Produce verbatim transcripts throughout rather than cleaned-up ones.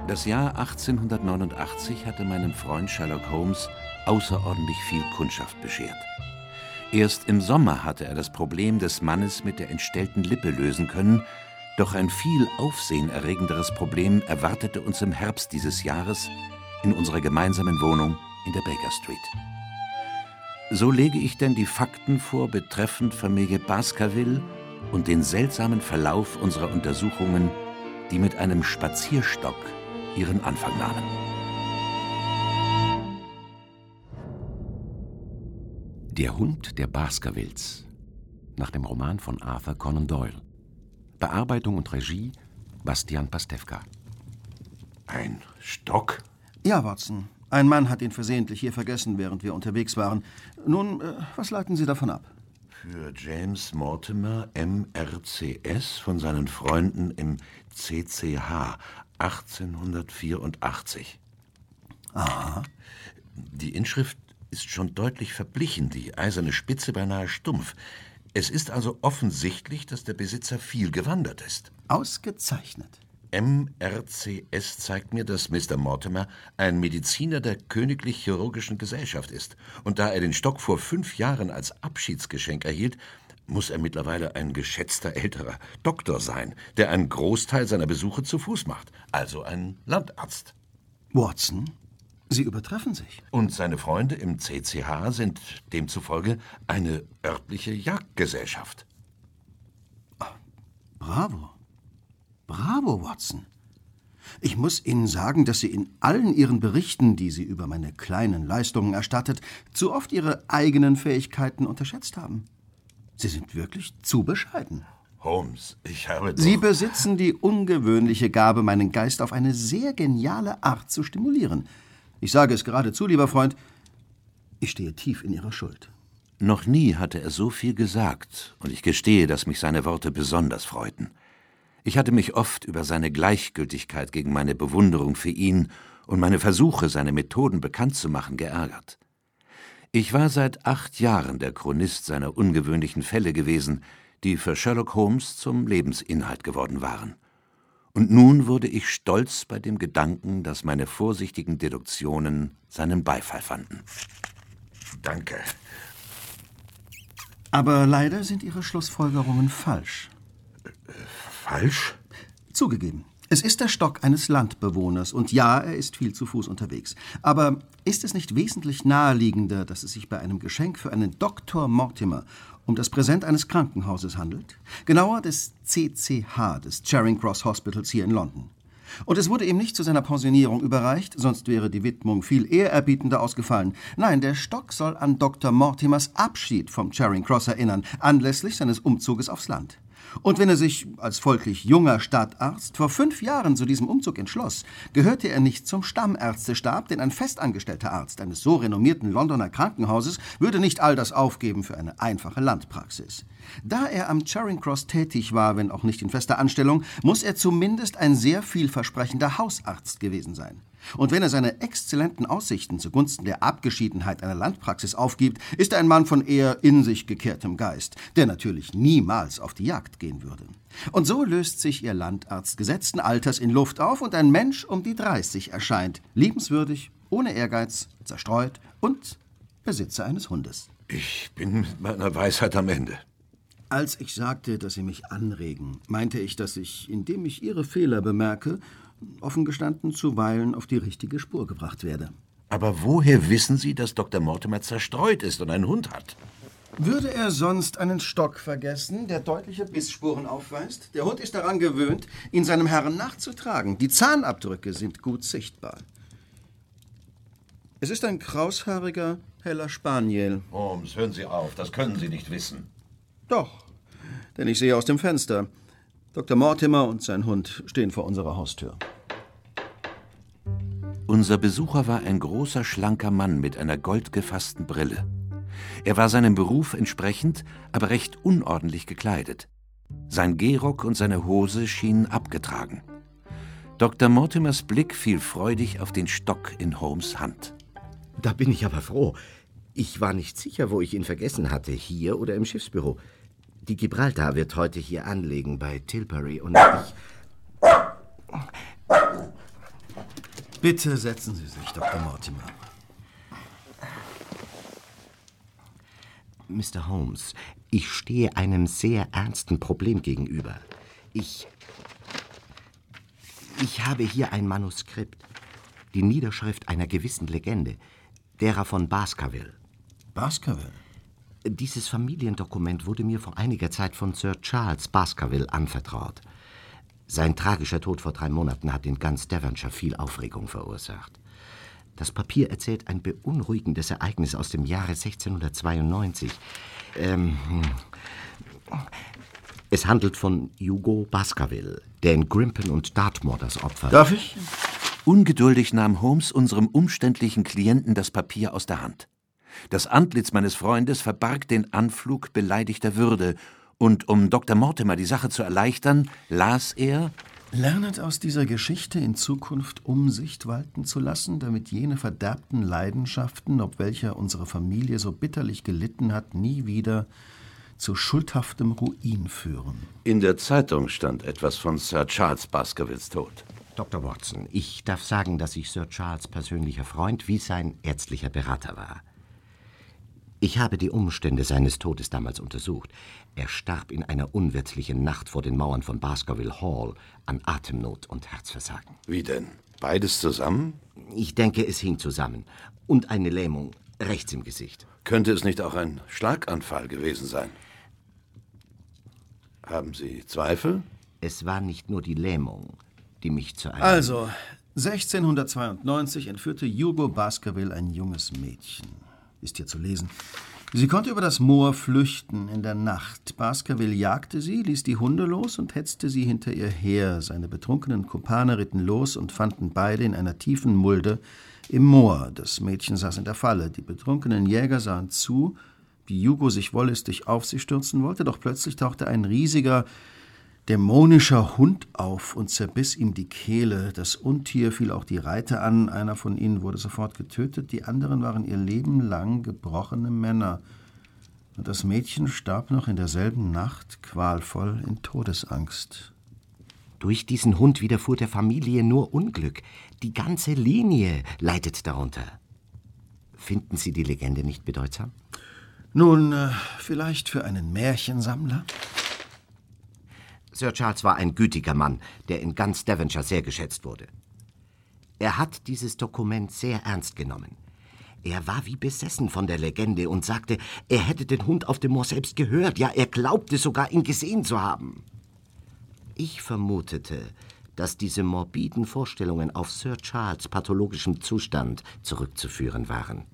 Das Jahr achtzehnhundertneunundachtzig hatte meinem Freund Sherlock Holmes außerordentlich viel Kundschaft beschert. Erst im Sommer hatte er das Problem des Mannes mit der entstellten Lippe lösen können, doch ein viel aufsehenerregenderes Problem erwartete uns im Herbst dieses Jahres in unserer gemeinsamen Wohnung in der Baker Street. So lege ich denn die Fakten vor betreffend Familie Baskerville und den seltsamen Verlauf unserer Untersuchungen, die mit einem Spazierstock ihren Anfang nahmen. Der Hund der Baskervilles, nach dem Roman von Arthur Conan Doyle. Bearbeitung und Regie Bastian Pastewka. Ein Stock? Ja, Watson. Ein Mann hat ihn versehentlich hier vergessen, während wir unterwegs waren. Nun, äh, was leiten Sie davon ab? Für James Mortimer, M R C S, von seinen Freunden im C C H, achtzehnhundertvierundachtzig. Aha. Die Inschrift ist schon deutlich verblichen, die eiserne Spitze beinahe stumpf. Es ist also offensichtlich, dass der Besitzer viel gewandert ist. Ausgezeichnet. M R C S zeigt mir, dass Mister Mortimer ein Mediziner der Königlich Chirurgischen Gesellschaft ist. Und da er den Stock vor fünf Jahren als Abschiedsgeschenk erhielt, muss er mittlerweile ein geschätzter älterer Doktor sein, der einen Großteil seiner Besuche zu Fuß macht. Also ein Landarzt. Watson, Sie übertreffen sich. Und seine Freunde im C C H sind demzufolge eine örtliche Jagdgesellschaft. Bravo. Bravo, Watson. Ich muss Ihnen sagen, dass Sie in allen Ihren Berichten, die Sie über meine kleinen Leistungen erstattet, zu oft Ihre eigenen Fähigkeiten unterschätzt haben. Sie sind wirklich zu bescheiden. Holmes, ich habe doch... Sie besitzen die ungewöhnliche Gabe, meinen Geist auf eine sehr geniale Art zu stimulieren. Ich sage es geradezu, lieber Freund, ich stehe tief in Ihrer Schuld. Noch nie hatte er so viel gesagt, und ich gestehe, dass mich seine Worte besonders freuten. Ich hatte mich oft über seine Gleichgültigkeit gegen meine Bewunderung für ihn und meine Versuche, seine Methoden bekannt zu machen, geärgert. Ich war seit acht Jahren der Chronist seiner ungewöhnlichen Fälle gewesen, die für Sherlock Holmes zum Lebensinhalt geworden waren. Und nun wurde ich stolz bei dem Gedanken, dass meine vorsichtigen Deduktionen seinen Beifall fanden. Danke. Aber leider sind Ihre Schlussfolgerungen falsch. Falsch? Zugegeben. Es ist der Stock eines Landbewohners und ja, er ist viel zu Fuß unterwegs. Aber ist es nicht wesentlich naheliegender, dass es sich bei einem Geschenk für einen Doktor Mortimer um das Präsent eines Krankenhauses handelt? Genauer des C C H, des Charing Cross Hospitals hier in London. Und es wurde ihm nicht zu seiner Pensionierung überreicht, sonst wäre die Widmung viel ehrerbietender ausgefallen. Nein, der Stock soll an Doktor Mortimers Abschied vom Charing Cross erinnern, anlässlich seines Umzuges aufs Land. Und wenn er sich als folglich junger Stadtarzt vor fünf Jahren zu diesem Umzug entschloss, gehörte er nicht zum Stammärztestab, denn ein festangestellter Arzt eines so renommierten Londoner Krankenhauses würde nicht all das aufgeben für eine einfache Landpraxis. Da er am Charing Cross tätig war, wenn auch nicht in fester Anstellung, muss er zumindest ein sehr vielversprechender Hausarzt gewesen sein. Und wenn er seine exzellenten Aussichten zugunsten der Abgeschiedenheit einer Landpraxis aufgibt, ist er ein Mann von eher in sich gekehrtem Geist, der natürlich niemals auf die Jagd gehen würde. Und so löst sich Ihr Landarzt gesetzten Alters in Luft auf und ein Mensch um die dreißig erscheint, liebenswürdig, ohne Ehrgeiz, zerstreut und Besitzer eines Hundes. Ich bin mit meiner Weisheit am Ende. Als ich sagte, dass Sie mich anregen, meinte ich, dass ich, indem ich Ihre Fehler bemerke, offen gestanden zuweilen auf die richtige Spur gebracht werde. Aber woher wissen Sie, dass Doktor Mortimer zerstreut ist und einen Hund hat? Würde er sonst einen Stock vergessen, der deutliche Bissspuren aufweist? Der Hund ist daran gewöhnt, ihn seinem Herrn nachzutragen. Die Zahnabdrücke sind gut sichtbar. Es ist ein kraushaariger, heller Spaniel. Holmes, hören Sie auf, das können Sie nicht wissen. Doch, denn ich sehe aus dem Fenster. Doktor Mortimer und sein Hund stehen vor unserer Haustür. Unser Besucher war ein großer, schlanker Mann mit einer goldgefassten Brille. Er war seinem Beruf entsprechend, aber recht unordentlich gekleidet. Sein Gehrock und seine Hose schienen abgetragen. Doktor Mortimers Blick fiel freudig auf den Stock in Holmes' Hand. Da bin ich aber froh. Ich war nicht sicher, wo ich ihn vergessen hatte, hier oder im Schiffsbüro. Die Gibraltar wird heute hier anlegen bei Tilbury und ich... Bitte setzen Sie sich, Doktor Mortimer. Mister Holmes, ich stehe einem sehr ernsten Problem gegenüber. Ich... Ich habe hier ein Manuskript. Die Niederschrift einer gewissen Legende, derer von Baskerville. Baskerville? Dieses Familiendokument wurde mir vor einiger Zeit von Sir Charles Baskerville anvertraut. Sein tragischer Tod vor drei Monaten hat in ganz Devonshire viel Aufregung verursacht. Das Papier erzählt ein beunruhigendes Ereignis aus dem Jahre sechzehnhundertzweiundneunzig. Ähm, es handelt von Hugo Baskerville, der in Grimpen und Dartmoor das Opfer... Darf ich? Ungeduldig nahm Holmes unserem umständlichen Klienten das Papier aus der Hand. Das Antlitz meines Freundes verbarg den Anflug beleidigter Würde, und um Doktor Mortimer die Sache zu erleichtern, las er: Lernet aus dieser Geschichte in Zukunft Umsicht walten zu lassen, damit jene verderbten Leidenschaften, ob welcher unsere Familie so bitterlich gelitten hat, nie wieder zu schuldhaftem Ruin führen. In der Zeitung stand etwas von Sir Charles Baskervilles Tod. Doktor Watson, ich darf sagen, dass ich Sir Charles' persönlicher Freund wie sein ärztlicher Berater war. Ich habe die Umstände seines Todes damals untersucht. Er starb in einer unwirtlichen Nacht vor den Mauern von Baskerville Hall an Atemnot und Herzversagen. Wie denn? Beides zusammen? Ich denke, es hing zusammen. Und eine Lähmung rechts im Gesicht. Könnte es nicht auch ein Schlaganfall gewesen sein? Haben Sie Zweifel? Es war nicht nur die Lähmung, die mich zu einem... Also, sechzehnhundertzweiundneunzig entführte Hugo Baskerville ein junges Mädchen. Ist hier zu lesen. Sie konnte über das Moor flüchten in der Nacht. Baskerville jagte sie, ließ die Hunde los und hetzte sie hinter ihr her. Seine betrunkenen Kumpane ritten los und fanden beide in einer tiefen Mulde im Moor. Das Mädchen saß in der Falle. Die betrunkenen Jäger sahen zu, wie Hugo sich wollüstig auf sie stürzen wollte, doch plötzlich tauchte ein riesiger, dämonischer Hund auf und zerbiss ihm die Kehle. Das Untier fiel auch die Reiter an. Einer von ihnen wurde sofort getötet. Die anderen waren ihr Leben lang gebrochene Männer. Und das Mädchen starb noch in derselben Nacht qualvoll in Todesangst. Durch diesen Hund widerfuhr der Familie nur Unglück. Die ganze Linie leidet darunter. Finden Sie die Legende nicht bedeutsam? Nun, äh, vielleicht für einen Märchensammler? Sir Charles war ein gütiger Mann, der in ganz Devonshire sehr geschätzt wurde. Er hat dieses Dokument sehr ernst genommen. Er war wie besessen von der Legende und sagte, er hätte den Hund auf dem Moor selbst gehört. Ja, er glaubte sogar, ihn gesehen zu haben. Ich vermutete, dass diese morbiden Vorstellungen auf Sir Charles' pathologischem Zustand zurückzuführen waren.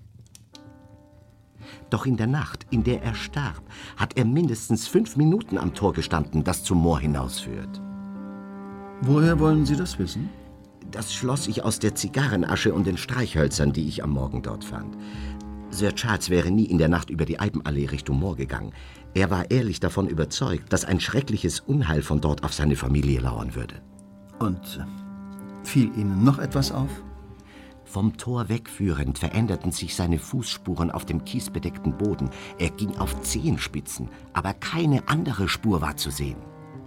Doch in der Nacht, in der er starb, hat er mindestens fünf Minuten am Tor gestanden, das zum Moor hinausführt. Woher wollen Sie das wissen? Das schloss ich aus der Zigarrenasche und den Streichhölzern, die ich am Morgen dort fand. Sir Charles wäre nie in der Nacht über die Eibenallee Richtung Moor gegangen. Er war ehrlich davon überzeugt, dass ein schreckliches Unheil von dort auf seine Familie lauern würde. Und fiel Ihnen noch etwas auf? Vom Tor wegführend veränderten sich seine Fußspuren auf dem kiesbedeckten Boden. Er ging auf Zehenspitzen, aber keine andere Spur war zu sehen.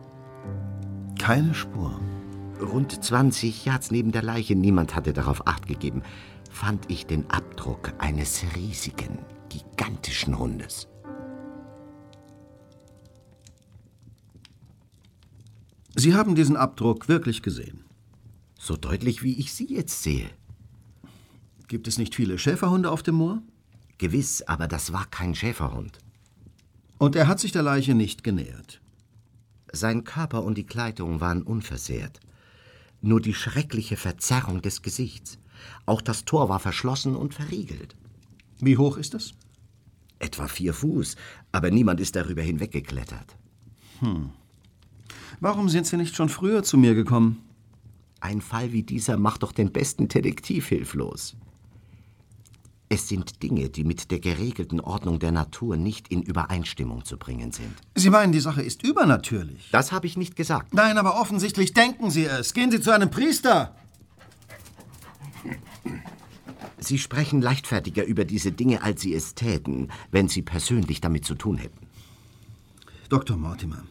Keine Spur? Rund zwanzig Yards neben der Leiche, niemand hatte darauf Acht gegeben, fand ich den Abdruck eines riesigen, gigantischen Hundes. Sie haben diesen Abdruck wirklich gesehen? So deutlich, wie ich Sie jetzt sehe. Gibt es nicht viele Schäferhunde auf dem Moor? Gewiss, aber das war kein Schäferhund. Und er hat sich der Leiche nicht genähert? Sein Körper und die Kleidung waren unversehrt. Nur die schreckliche Verzerrung des Gesichts. Auch das Tor war verschlossen und verriegelt. Wie hoch ist es? Etwa vier Fuß, aber niemand ist darüber hinweggeklettert. Hm. Warum sind Sie nicht schon früher zu mir gekommen? Ein Fall wie dieser macht doch den besten Detektiv hilflos. Es sind Dinge, die mit der geregelten Ordnung der Natur nicht in Übereinstimmung zu bringen sind. Sie meinen, die Sache ist übernatürlich? Das habe ich nicht gesagt. Nein, aber offensichtlich denken Sie es. Gehen Sie zu einem Priester. Sie sprechen leichtfertiger über diese Dinge, als Sie es täten, wenn Sie persönlich damit zu tun hätten. Doktor Mortimer,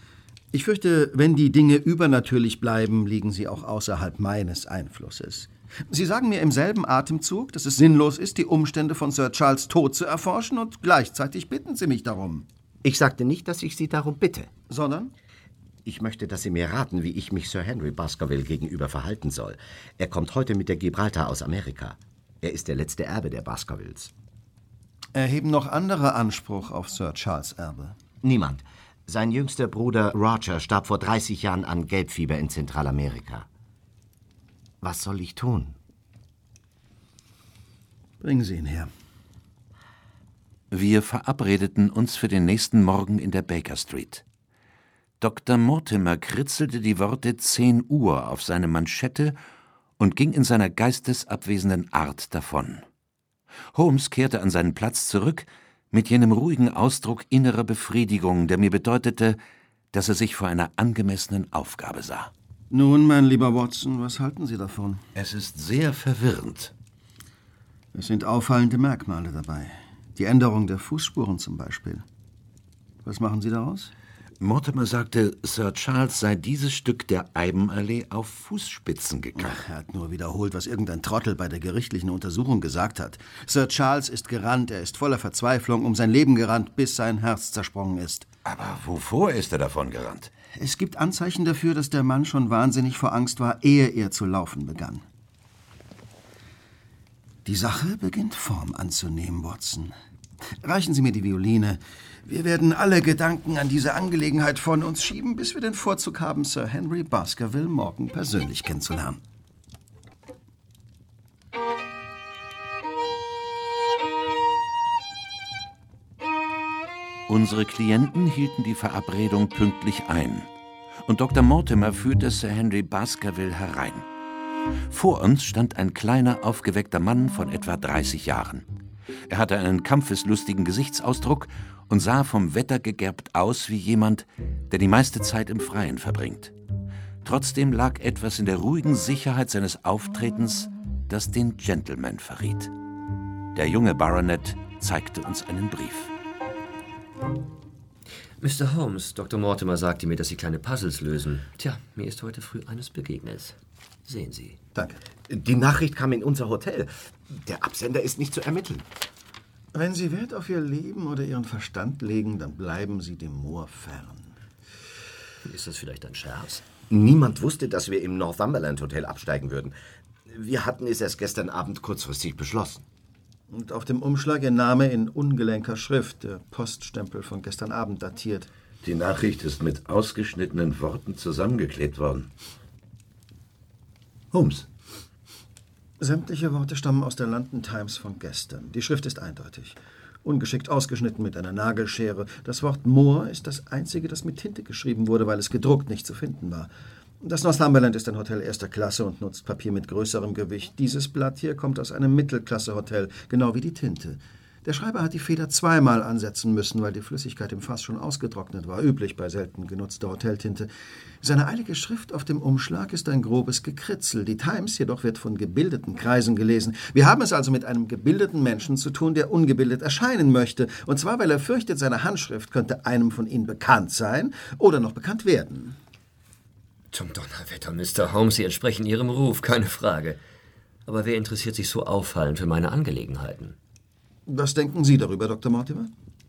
ich fürchte, wenn die Dinge übernatürlich bleiben, liegen sie auch außerhalb meines Einflusses. Sie sagen mir im selben Atemzug, dass es sinnlos ist, die Umstände von Sir Charles' Tod zu erforschen, und gleichzeitig bitten Sie mich darum. Ich sagte nicht, dass ich Sie darum bitte. Sondern? Ich möchte, dass Sie mir raten, wie ich mich Sir Henry Baskerville gegenüber verhalten soll. Er kommt heute mit der Gibraltar aus Amerika. Er ist der letzte Erbe der Baskervilles. Erheben noch andere Anspruch auf Sir Charles' Erbe? Niemand. Sein jüngster Bruder Roger starb vor dreißig Jahren an Gelbfieber in Zentralamerika. Was soll ich tun? Bringen Sie ihn her. Wir verabredeten uns für den nächsten Morgen in der Baker Street. Doktor Mortimer kritzelte die Worte zehn Uhr auf seine Manschette und ging in seiner geistesabwesenden Art davon. Holmes kehrte an seinen Platz zurück, mit jenem ruhigen Ausdruck innerer Befriedigung, der mir bedeutete, dass er sich vor einer angemessenen Aufgabe sah. Nun, mein lieber Watson, was halten Sie davon? Es ist sehr verwirrend. Es sind auffallende Merkmale dabei. Die Änderung der Fußspuren zum Beispiel. Was machen Sie daraus? Mortimer sagte, Sir Charles sei dieses Stück der Eibenallee auf Fußspitzen gegangen. Ach, er hat nur wiederholt, was irgendein Trottel bei der gerichtlichen Untersuchung gesagt hat. Sir Charles ist gerannt, er ist voller Verzweiflung um sein Leben gerannt, bis sein Herz zersprungen ist. Aber wovor ist er davon gerannt? Es gibt Anzeichen dafür, dass der Mann schon wahnsinnig vor Angst war, ehe er zu laufen begann. Die Sache beginnt Form anzunehmen, Watson. Reichen Sie mir die Violine. Wir werden alle Gedanken an diese Angelegenheit von uns schieben, bis wir den Vorzug haben, Sir Henry Baskerville morgen persönlich kennenzulernen. Unsere Klienten hielten die Verabredung pünktlich ein, und Doktor Mortimer führte Sir Henry Baskerville herein. Vor uns stand ein kleiner, aufgeweckter Mann von etwa dreißig Jahren. Er hatte einen kampfeslustigen Gesichtsausdruck und sah vom Wetter gegerbt aus wie jemand, der die meiste Zeit im Freien verbringt. Trotzdem lag etwas in der ruhigen Sicherheit seines Auftretens, das den Gentleman verriet. Der junge Baronet zeigte uns einen Brief. Mister Holmes, Doktor Mortimer sagte mir, dass Sie kleine Puzzles lösen. Tja, mir ist heute früh eines begegnet. Sehen Sie. Danke. Die Nachricht kam in unser Hotel. Der Absender ist nicht zu ermitteln. Wenn Sie Wert auf Ihr Leben oder Ihren Verstand legen, dann bleiben Sie dem Moor fern. Ist das vielleicht ein Scherz? Niemand wusste, dass wir im Northumberland Hotel absteigen würden. Wir hatten es erst gestern Abend kurzfristig beschlossen. Und auf dem Umschlag Ihr Name in ungelenker Schrift, der Poststempel von gestern Abend datiert. Die Nachricht ist mit ausgeschnittenen Worten zusammengeklebt worden. Holmes. Sämtliche Worte stammen aus der London Times von gestern. Die Schrift ist eindeutig. Ungeschickt ausgeschnitten mit einer Nagelschere. Das Wort Moor ist das einzige, das mit Tinte geschrieben wurde, weil es gedruckt nicht zu finden war. Das Northumberland ist ein Hotel erster Klasse und nutzt Papier mit größerem Gewicht. Dieses Blatt hier kommt aus einem Mittelklasse-Hotel, genau wie die Tinte. Der Schreiber hat die Feder zweimal ansetzen müssen, weil die Flüssigkeit im Fass schon ausgetrocknet war, üblich bei selten genutzter Hoteltinte. Seine eilige Schrift auf dem Umschlag ist ein grobes Gekritzel. Die Times jedoch wird von gebildeten Kreisen gelesen. Wir haben es also mit einem gebildeten Menschen zu tun, der ungebildet erscheinen möchte. Und zwar, weil er fürchtet, seine Handschrift könnte einem von Ihnen bekannt sein oder noch bekannt werden. Zum Donnerwetter, Mister Holmes, Sie entsprechen Ihrem Ruf, keine Frage. Aber wer interessiert sich so auffallend für meine Angelegenheiten? Was denken Sie darüber, Doktor Mortimer?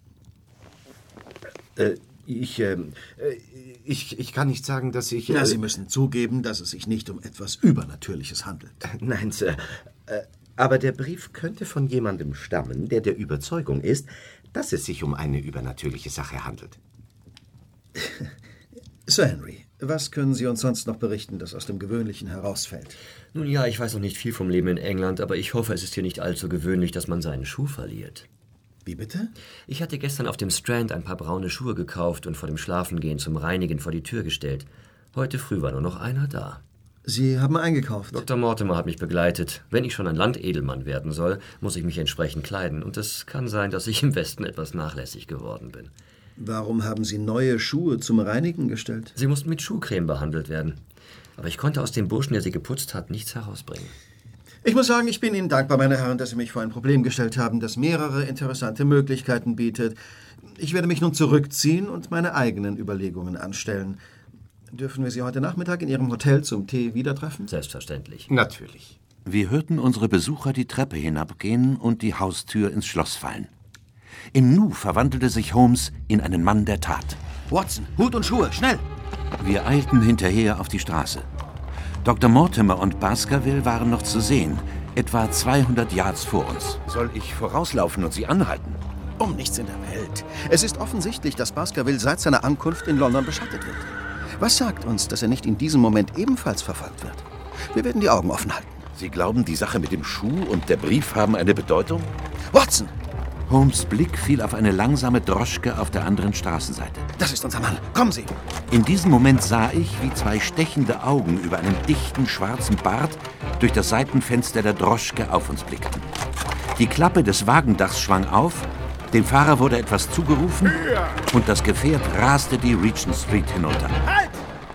Äh, ich, äh, ich, ich kann nicht sagen, dass ich... Äh, Na, Sie müssen zugeben, dass es sich nicht um etwas Übernatürliches handelt. Nein, Sir. Äh, aber der Brief könnte von jemandem stammen, der der Überzeugung ist, dass es sich um eine übernatürliche Sache handelt. Sir Henry, was können Sie uns sonst noch berichten, das aus dem Gewöhnlichen herausfällt? Nun ja, ich weiß noch nicht viel vom Leben in England, aber ich hoffe, es ist hier nicht allzu gewöhnlich, dass man seinen Schuh verliert. Wie bitte? Ich hatte gestern auf dem Strand ein paar braune Schuhe gekauft und vor dem Schlafengehen zum Reinigen vor die Tür gestellt. Heute früh war nur noch einer da. Sie haben eingekauft? Doktor Mortimer hat mich begleitet. Wenn ich schon ein Landedelmann werden soll, muss ich mich entsprechend kleiden. Und es kann sein, dass ich im Westen etwas nachlässig geworden bin. Warum haben Sie neue Schuhe zum Reinigen gestellt? Sie mussten mit Schuhcreme behandelt werden. Aber ich konnte aus dem Burschen, der sie geputzt hat, nichts herausbringen. Ich muss sagen, ich bin Ihnen dankbar, meine Herren, dass Sie mich vor ein Problem gestellt haben, das mehrere interessante Möglichkeiten bietet. Ich werde mich nun zurückziehen und meine eigenen Überlegungen anstellen. Dürfen wir Sie heute Nachmittag in Ihrem Hotel zum Tee wieder treffen? Selbstverständlich. Natürlich. Wir hörten unsere Besucher die Treppe hinabgehen und die Haustür ins Schloss fallen. Im Nu verwandelte sich Holmes in einen Mann der Tat. Watson, Hut und Schuhe, schnell! Wir eilten hinterher auf die Straße. Doktor Mortimer und Baskerville waren noch zu sehen, etwa zweihundert Yards vor uns. Soll ich vorauslaufen und sie anhalten? Um nichts in der Welt. Es ist offensichtlich, dass Baskerville seit seiner Ankunft in London beschattet wird. Was sagt uns, dass er nicht in diesem Moment ebenfalls verfolgt wird? Wir werden die Augen offen halten. Sie glauben, die Sache mit dem Schuh und der Brief haben eine Bedeutung? Watson! Holmes' Blick fiel auf eine langsame Droschke auf der anderen Straßenseite. Das ist unser Mann. Kommen Sie! In diesem Moment sah ich, wie zwei stechende Augen über einen dichten, schwarzen Bart durch das Seitenfenster der Droschke auf uns blickten. Die Klappe des Wagendachs schwang auf, dem Fahrer wurde etwas zugerufen und das Gefährt raste die Regent Street hinunter. Halt!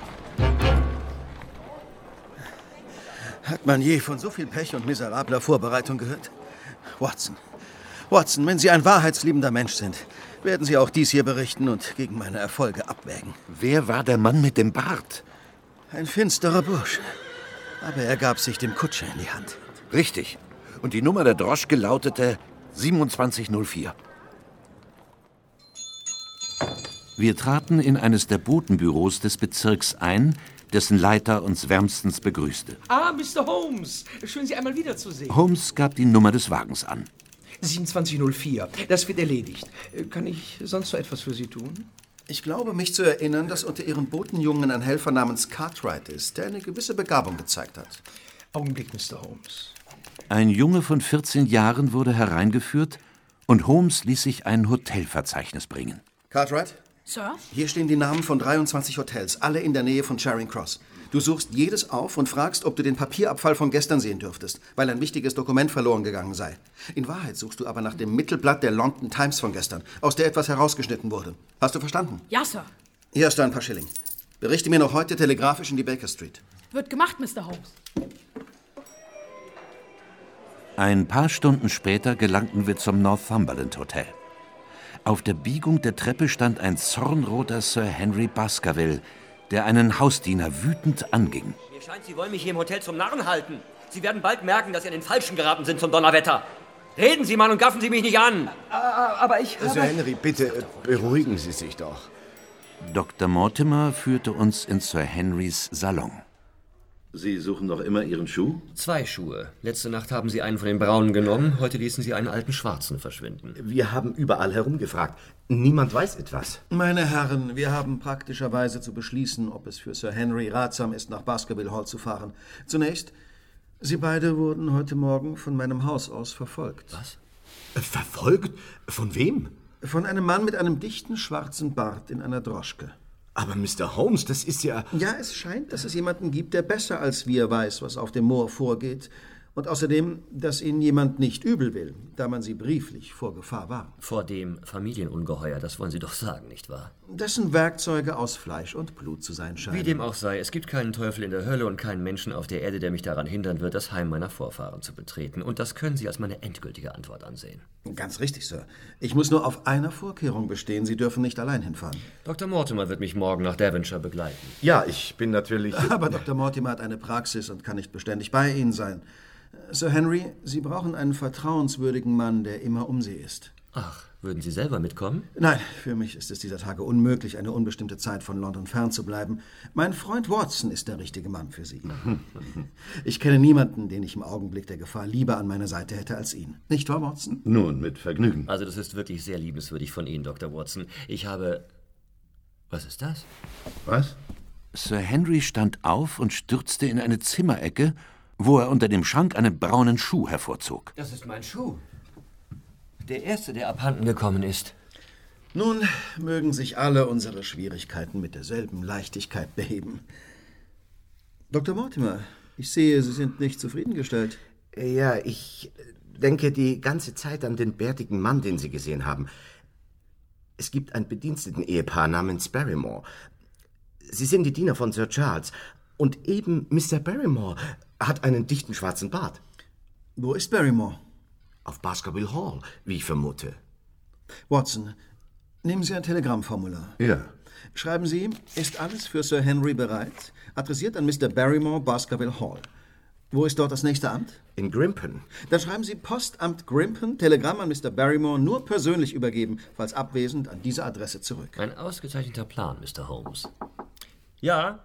Hat man je von so viel Pech und miserabler Vorbereitung gehört? Watson, Watson, wenn Sie ein wahrheitsliebender Mensch sind, werden Sie auch dies hier berichten und gegen meine Erfolge abwägen. Wer war der Mann mit dem Bart? Ein finsterer Bursche. Aber er gab sich dem Kutscher in die Hand. Richtig. Und die Nummer der Droschke lautete siebenundzwanzig null vier. Wir traten in eines der Botenbüros des Bezirks ein, dessen Leiter uns wärmstens begrüßte. Ah, Mister Holmes. Schön, Sie einmal wiederzusehen. Holmes gab die Nummer des Wagens an. siebenundzwanzig null vier. Das wird erledigt. Kann ich sonst noch etwas für Sie tun? Ich glaube, mich zu erinnern, dass unter Ihren Botenjungen ein Helfer namens Cartwright ist, der eine gewisse Begabung gezeigt hat. Augenblick, Mister Holmes. Ein Junge von vierzehn Jahren wurde hereingeführt und Holmes ließ sich ein Hotelverzeichnis bringen. Cartwright? Sir? Hier stehen die Namen von dreiundzwanzig Hotels, alle in der Nähe von Charing Cross. Du suchst jedes auf und fragst, ob du den Papierabfall von gestern sehen dürftest, weil ein wichtiges Dokument verloren gegangen sei. In Wahrheit suchst du aber nach dem Mittelblatt der London Times von gestern, aus der etwas herausgeschnitten wurde. Hast du verstanden? Ja, Sir. Hier hast du ein paar Schilling. Berichte mir noch heute telegrafisch in die Baker Street. Wird gemacht, Mister Holmes. Ein paar Stunden später gelangten wir zum Northumberland Hotel. Auf der Biegung der Treppe stand ein zornroter Sir Henry Baskerville, der einen Hausdiener wütend anging. Mir scheint, Sie wollen mich hier im Hotel zum Narren halten. Sie werden bald merken, dass Sie an den Falschen geraten sind zum Donnerwetter. Reden Sie, Mann, und gaffen Sie mich nicht an. Aber ich habe... Sir Henry, bitte, beruhigen Sie sich doch. Doktor Mortimer führte uns in Sir Henrys Salon. Sie suchen noch immer Ihren Schuh? Zwei Schuhe. Letzte Nacht haben Sie einen von den braunen genommen, heute ließen Sie einen alten schwarzen verschwinden. Wir haben überall herumgefragt. Niemand weiß etwas. Meine Herren, wir haben praktischerweise zu beschließen, ob es für Sir Henry ratsam ist, nach Baskerville Hall zu fahren. Zunächst, Sie beide wurden heute Morgen von meinem Haus aus verfolgt. Was? Verfolgt? Von wem? Von einem Mann mit einem dichten schwarzen Bart in einer Droschke. Aber Mister Holmes, das ist ja... Ja, es scheint, dass es jemanden gibt, der besser als wir weiß, was auf dem Moor vorgeht. Und außerdem, dass Ihnen jemand nicht übel will, da man Sie brieflich vor Gefahr warnt. Vor dem Familienungeheuer, das wollen Sie doch sagen, nicht wahr? Dessen Werkzeuge aus Fleisch und Blut zu sein scheinen. Wie dem auch sei, es gibt keinen Teufel in der Hölle und keinen Menschen auf der Erde, der mich daran hindern wird, das Heim meiner Vorfahren zu betreten. Und das können Sie als meine endgültige Antwort ansehen. Ganz richtig, Sir. Ich muss nur auf einer Vorkehrung bestehen. Sie dürfen nicht allein hinfahren. Doktor Mortimer wird mich morgen nach Devonshire begleiten. Ja, ich bin natürlich... Aber Doktor Mortimer hat eine Praxis und kann nicht beständig bei Ihnen sein. Sir Henry, Sie brauchen einen vertrauenswürdigen Mann, der immer um Sie ist. Ach, würden Sie selber mitkommen? Nein, für mich ist es dieser Tage unmöglich, eine unbestimmte Zeit von London fernzubleiben. Mein Freund Watson ist der richtige Mann für Sie. Ich kenne niemanden, den ich im Augenblick der Gefahr lieber an meiner Seite hätte als ihn. Nicht wahr, Watson? Nun, mit Vergnügen. Also das ist wirklich sehr liebenswürdig von Ihnen, Doktor Watson. Ich habe... Was ist das? Was? Sir Henry stand auf und stürzte in eine Zimmerecke, wo er unter dem Schrank einen braunen Schuh hervorzog. Das ist mein Schuh. Der erste, der abhanden gekommen ist. Nun mögen sich alle unsere Schwierigkeiten mit derselben Leichtigkeit beheben. Doktor Mortimer, ich sehe, Sie sind nicht zufriedengestellt. Ja, ich denke die ganze Zeit an den bärtigen Mann, den Sie gesehen haben. Es gibt ein Bediensteten-Ehepaar namens Barrymore. Sie sind die Diener von Sir Charles. Und eben Mister Barrymore hat einen dichten schwarzen Bart. Wo ist Barrymore? Auf Baskerville Hall, wie ich vermute. Watson, nehmen Sie ein Telegrammformular. Ja. Schreiben Sie, ist alles für Sir Henry bereit? Adressiert an Mister Barrymore, Baskerville Hall. Wo ist dort das nächste Amt? In Grimpen. Dann schreiben Sie Postamt Grimpen, Telegramm an Mister Barrymore, nur persönlich übergeben, falls abwesend, an diese Adresse zurück. Ein ausgezeichneter Plan, Mister Holmes. Ja?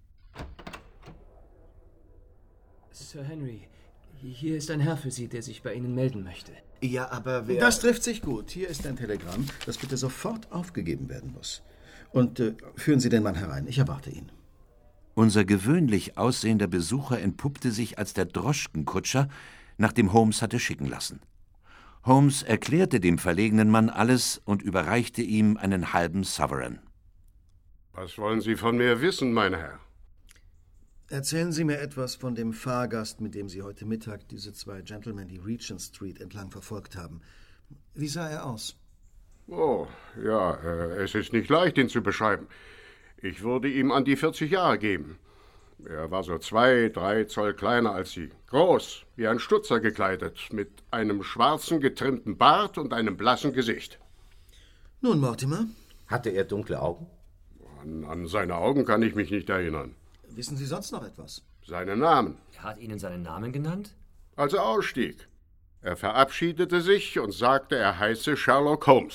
Sir Henry, hier ist ein Herr für Sie, der sich bei Ihnen melden möchte. Ja, aber wer... Das trifft sich gut. Hier ist ein Telegramm, das bitte sofort aufgegeben werden muss. Und äh, führen Sie den Mann herein. Ich erwarte ihn. Unser gewöhnlich aussehender Besucher entpuppte sich als der Droschkenkutscher, nachdem Holmes hatte schicken lassen. Holmes erklärte dem verlegenen Mann alles und überreichte ihm einen halben Sovereign. Was wollen Sie von mir wissen, mein Herr? Erzählen Sie mir etwas von dem Fahrgast, mit dem Sie heute Mittag diese zwei Gentlemen die Regent Street entlang verfolgt haben. Wie sah er aus? Oh, ja, äh, es ist nicht leicht, ihn zu beschreiben. Ich würde ihm an die vierzig Jahre geben. Er war so zwei, drei Zoll kleiner als Sie. Groß, wie ein Stutzer gekleidet, mit einem schwarzen, getrimmten Bart und einem blassen Gesicht. Nun, Mortimer? Hatte er dunkle Augen? An, an seine Augen kann ich mich nicht erinnern. Wissen Sie sonst noch etwas? Seinen Namen. Er hat Ihnen seinen Namen genannt? Als er ausstieg. Er verabschiedete sich und sagte, er heiße Sherlock Holmes.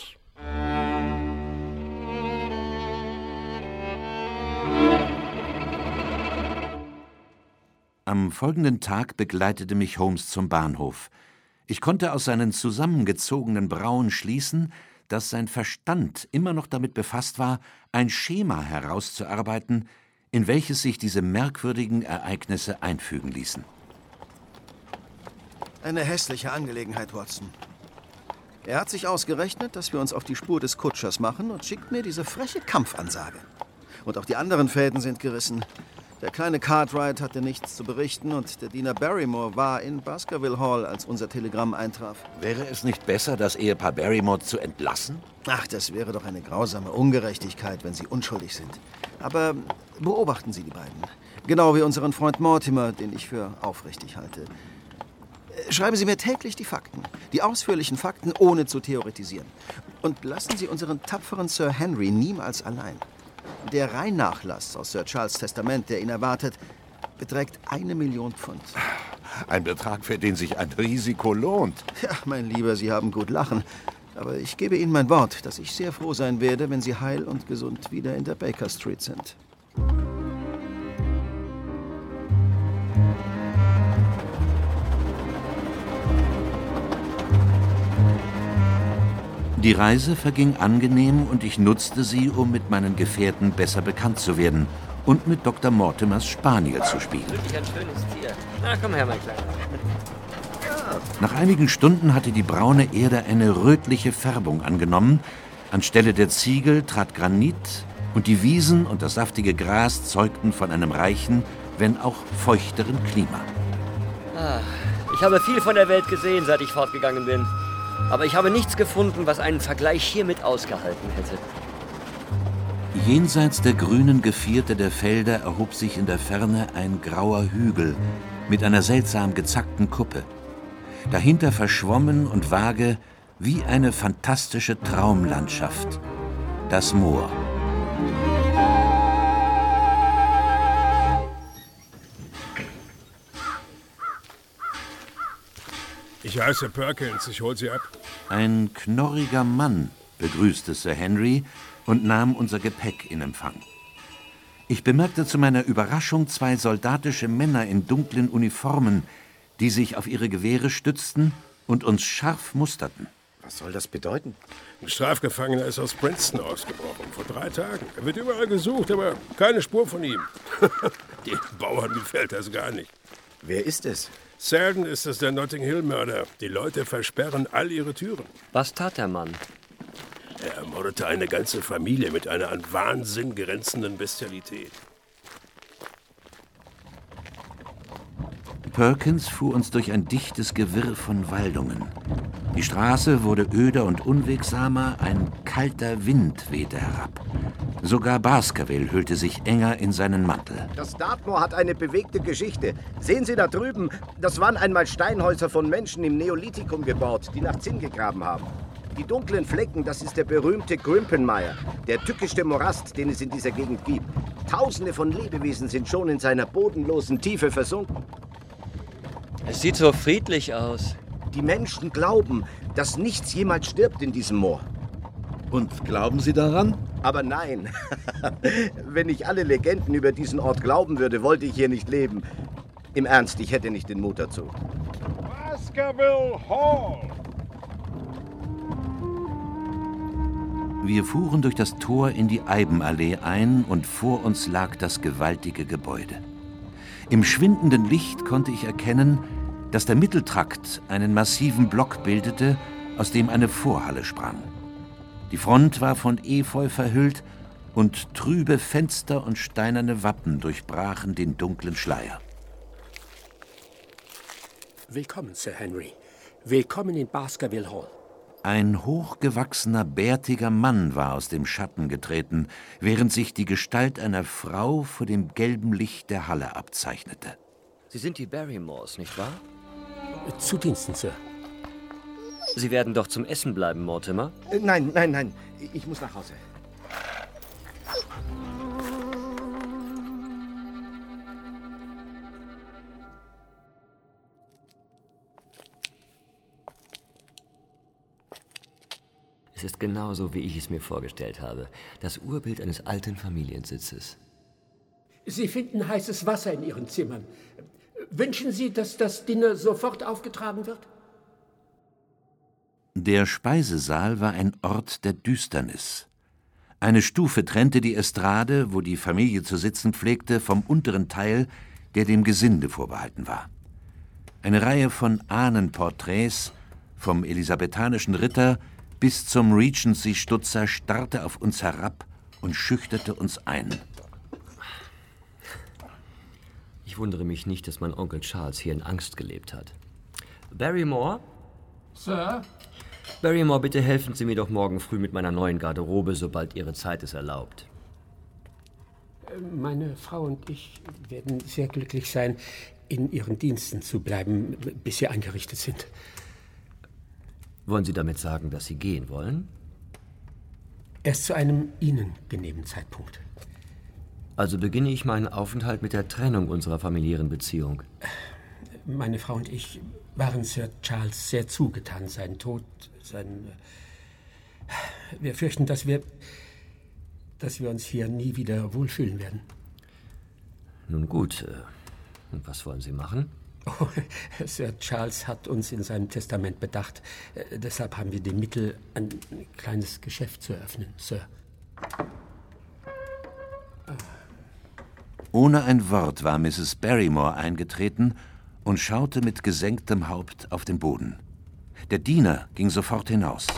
Am folgenden Tag begleitete mich Holmes zum Bahnhof. Ich konnte aus seinen zusammengezogenen Brauen schließen, dass sein Verstand immer noch damit befasst war, ein Schema herauszuarbeiten, in welches sich diese merkwürdigen Ereignisse einfügen ließen. Eine hässliche Angelegenheit, Watson. Er hat sich ausgerechnet, dass wir uns auf die Spur des Kutschers machen und schickt mir diese freche Kampfansage. Und auch die anderen Fäden sind gerissen. Der kleine Cartwright hatte nichts zu berichten und der Diener Barrymore war in Baskerville Hall, als unser Telegramm eintraf. Wäre es nicht besser, das Ehepaar Barrymore zu entlassen? Ach, das wäre doch eine grausame Ungerechtigkeit, wenn sie unschuldig sind. Aber beobachten Sie die beiden. Genau wie unseren Freund Mortimer, den ich für aufrichtig halte. Schreiben Sie mir täglich die Fakten, die ausführlichen Fakten, ohne zu theoretisieren. Und lassen Sie unseren tapferen Sir Henry niemals allein. Der Reinnachlass aus Sir Charles' Testament, der ihn erwartet, beträgt eine Million Pfund. Ein Betrag, für den sich ein Risiko lohnt. Ja, mein Lieber, Sie haben gut lachen. Aber ich gebe Ihnen mein Wort, dass ich sehr froh sein werde, wenn Sie heil und gesund wieder in der Baker Street sind. Die Reise verging angenehm und ich nutzte sie, um mit meinen Gefährten besser bekannt zu werden und mit Doktor Mortimers Spaniel zu spielen. Wirklich ein schönes Tier. Na, komm her, mein Kleiner. Nach einigen Stunden hatte die braune Erde eine rötliche Färbung angenommen. Anstelle der Ziegel trat Granit und die Wiesen und das saftige Gras zeugten von einem reichen, wenn auch feuchteren Klima. Ah, ich habe viel von der Welt gesehen, seit ich fortgegangen bin. Aber ich habe nichts gefunden, was einen Vergleich hiermit ausgehalten hätte. Jenseits der grünen Gevierte der Felder erhob sich in der Ferne ein grauer Hügel mit einer seltsam gezackten Kuppe. Dahinter verschwommen und vage wie eine fantastische Traumlandschaft, das Moor. Ich heiße Perkins, ich hol Sie ab. Ein knorriger Mann begrüßte Sir Henry und nahm unser Gepäck in Empfang. Ich bemerkte zu meiner Überraschung zwei soldatische Männer in dunklen Uniformen, die sich auf ihre Gewehre stützten und uns scharf musterten. Was soll das bedeuten? Ein Strafgefangener ist aus Princeton ausgebrochen, vor drei Tagen. Er wird überall gesucht, aber keine Spur von ihm. Den Bauern gefällt das gar nicht. Wer ist es? Selden ist es der Notting-Hill-Mörder. Die Leute versperren all ihre Türen. Was tat der Mann? Er ermordete eine ganze Familie mit einer an Wahnsinn grenzenden Bestialität. Perkins fuhr uns durch ein dichtes Gewirr von Waldungen. Die Straße wurde öder und unwegsamer, ein kalter Wind wehte herab. Sogar Baskerville hüllte sich enger in seinen Mantel. Das Dartmoor hat eine bewegte Geschichte. Sehen Sie da drüben, das waren einmal Steinhäuser von Menschen im Neolithikum gebaut, die nach Zinn gegraben haben. Die dunklen Flecken, das ist der berühmte Grimpenmire, der tückischste Morast, den es in dieser Gegend gibt. Tausende von Lebewesen sind schon in seiner bodenlosen Tiefe versunken. Es sieht so friedlich aus. Die Menschen glauben, dass nichts jemals stirbt in diesem Moor. Und glauben Sie daran? Aber nein. Wenn ich alle Legenden über diesen Ort glauben würde, wollte ich hier nicht leben. Im Ernst, ich hätte nicht den Mut dazu. Baskerville Hall! Wir fuhren durch das Tor in die Eibenallee ein und vor uns lag das gewaltige Gebäude. Im schwindenden Licht konnte ich erkennen, dass der Mitteltrakt einen massiven Block bildete, aus dem eine Vorhalle sprang. Die Front war von Efeu verhüllt und trübe Fenster und steinerne Wappen durchbrachen den dunklen Schleier. Willkommen, Sir Henry. Willkommen in Baskerville Hall. Ein hochgewachsener, bärtiger Mann war aus dem Schatten getreten, während sich die Gestalt einer Frau vor dem gelben Licht der Halle abzeichnete. Sie sind die Barrymores, nicht wahr? Zu Diensten, Sir. Sie werden doch zum Essen bleiben, Mortimer? Äh, nein, nein, nein. Ich muss nach Hause. Es ist genauso, wie ich es mir vorgestellt habe. Das Urbild eines alten Familiensitzes. Sie finden heißes Wasser in Ihren Zimmern. Wünschen Sie, dass das Dinner sofort aufgetragen wird? Der Speisesaal war ein Ort der Düsternis. Eine Stufe trennte die Estrade, wo die Familie zu sitzen pflegte, vom unteren Teil, der dem Gesinde vorbehalten war. Eine Reihe von Ahnenporträts, vom elisabethanischen Ritter bis zum Regency-Stutzer, starrte auf uns herab und schüchterte uns ein. Ich wundere mich nicht, dass mein Onkel Charles hier in Angst gelebt hat. Barrymore? Sir? Barrymore, bitte helfen Sie mir doch morgen früh mit meiner neuen Garderobe, sobald Ihre Zeit es erlaubt. Meine Frau und ich werden sehr glücklich sein, in Ihren Diensten zu bleiben, bis Sie eingerichtet sind. Wollen Sie damit sagen, dass Sie gehen wollen? Erst zu einem Ihnen genehmen Zeitpunkt. Also beginne ich meinen Aufenthalt mit der Trennung unserer familiären Beziehung. Meine Frau und ich waren Sir Charles sehr zugetan. Sein Tod, sein... Wir fürchten, dass wir... dass wir uns hier nie wieder wohlfühlen werden. Nun gut, und was wollen Sie machen? Oh, Sir Charles hat uns in seinem Testament bedacht. Äh, deshalb haben wir die Mittel, ein kleines Geschäft zu eröffnen, Sir. Ohne ein Wort war Misses Barrymore eingetreten und schaute mit gesenktem Haupt auf den Boden. Der Diener ging sofort hinaus.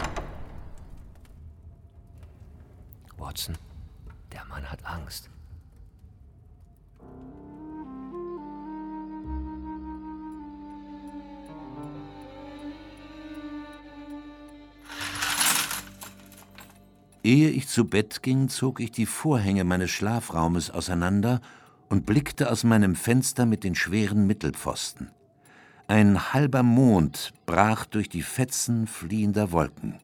Watson, der Mann hat Angst. Ehe ich zu Bett ging, zog ich die Vorhänge meines Schlafraumes auseinander und blickte aus meinem Fenster mit den schweren Mittelpfosten. Ein halber Mond brach durch die Fetzen fliehender Wolken.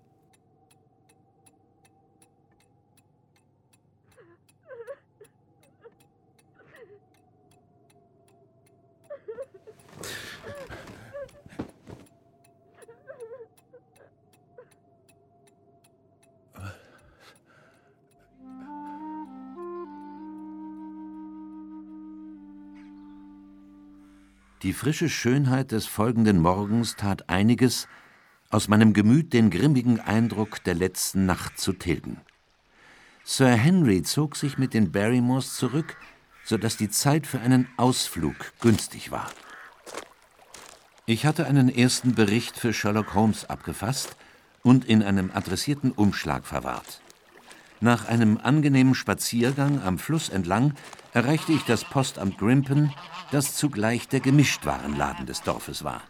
Die frische Schönheit des folgenden Morgens tat einiges, aus meinem Gemüt den grimmigen Eindruck der letzten Nacht zu tilgen. Sir Henry zog sich mit den Barrymores zurück, so dass die Zeit für einen Ausflug günstig war. Ich hatte einen ersten Bericht für Sherlock Holmes abgefasst und in einem adressierten Umschlag verwahrt. Nach einem angenehmen Spaziergang am Fluss entlang erreichte ich das Postamt Grimpen, das zugleich der Gemischtwarenladen des Dorfes war.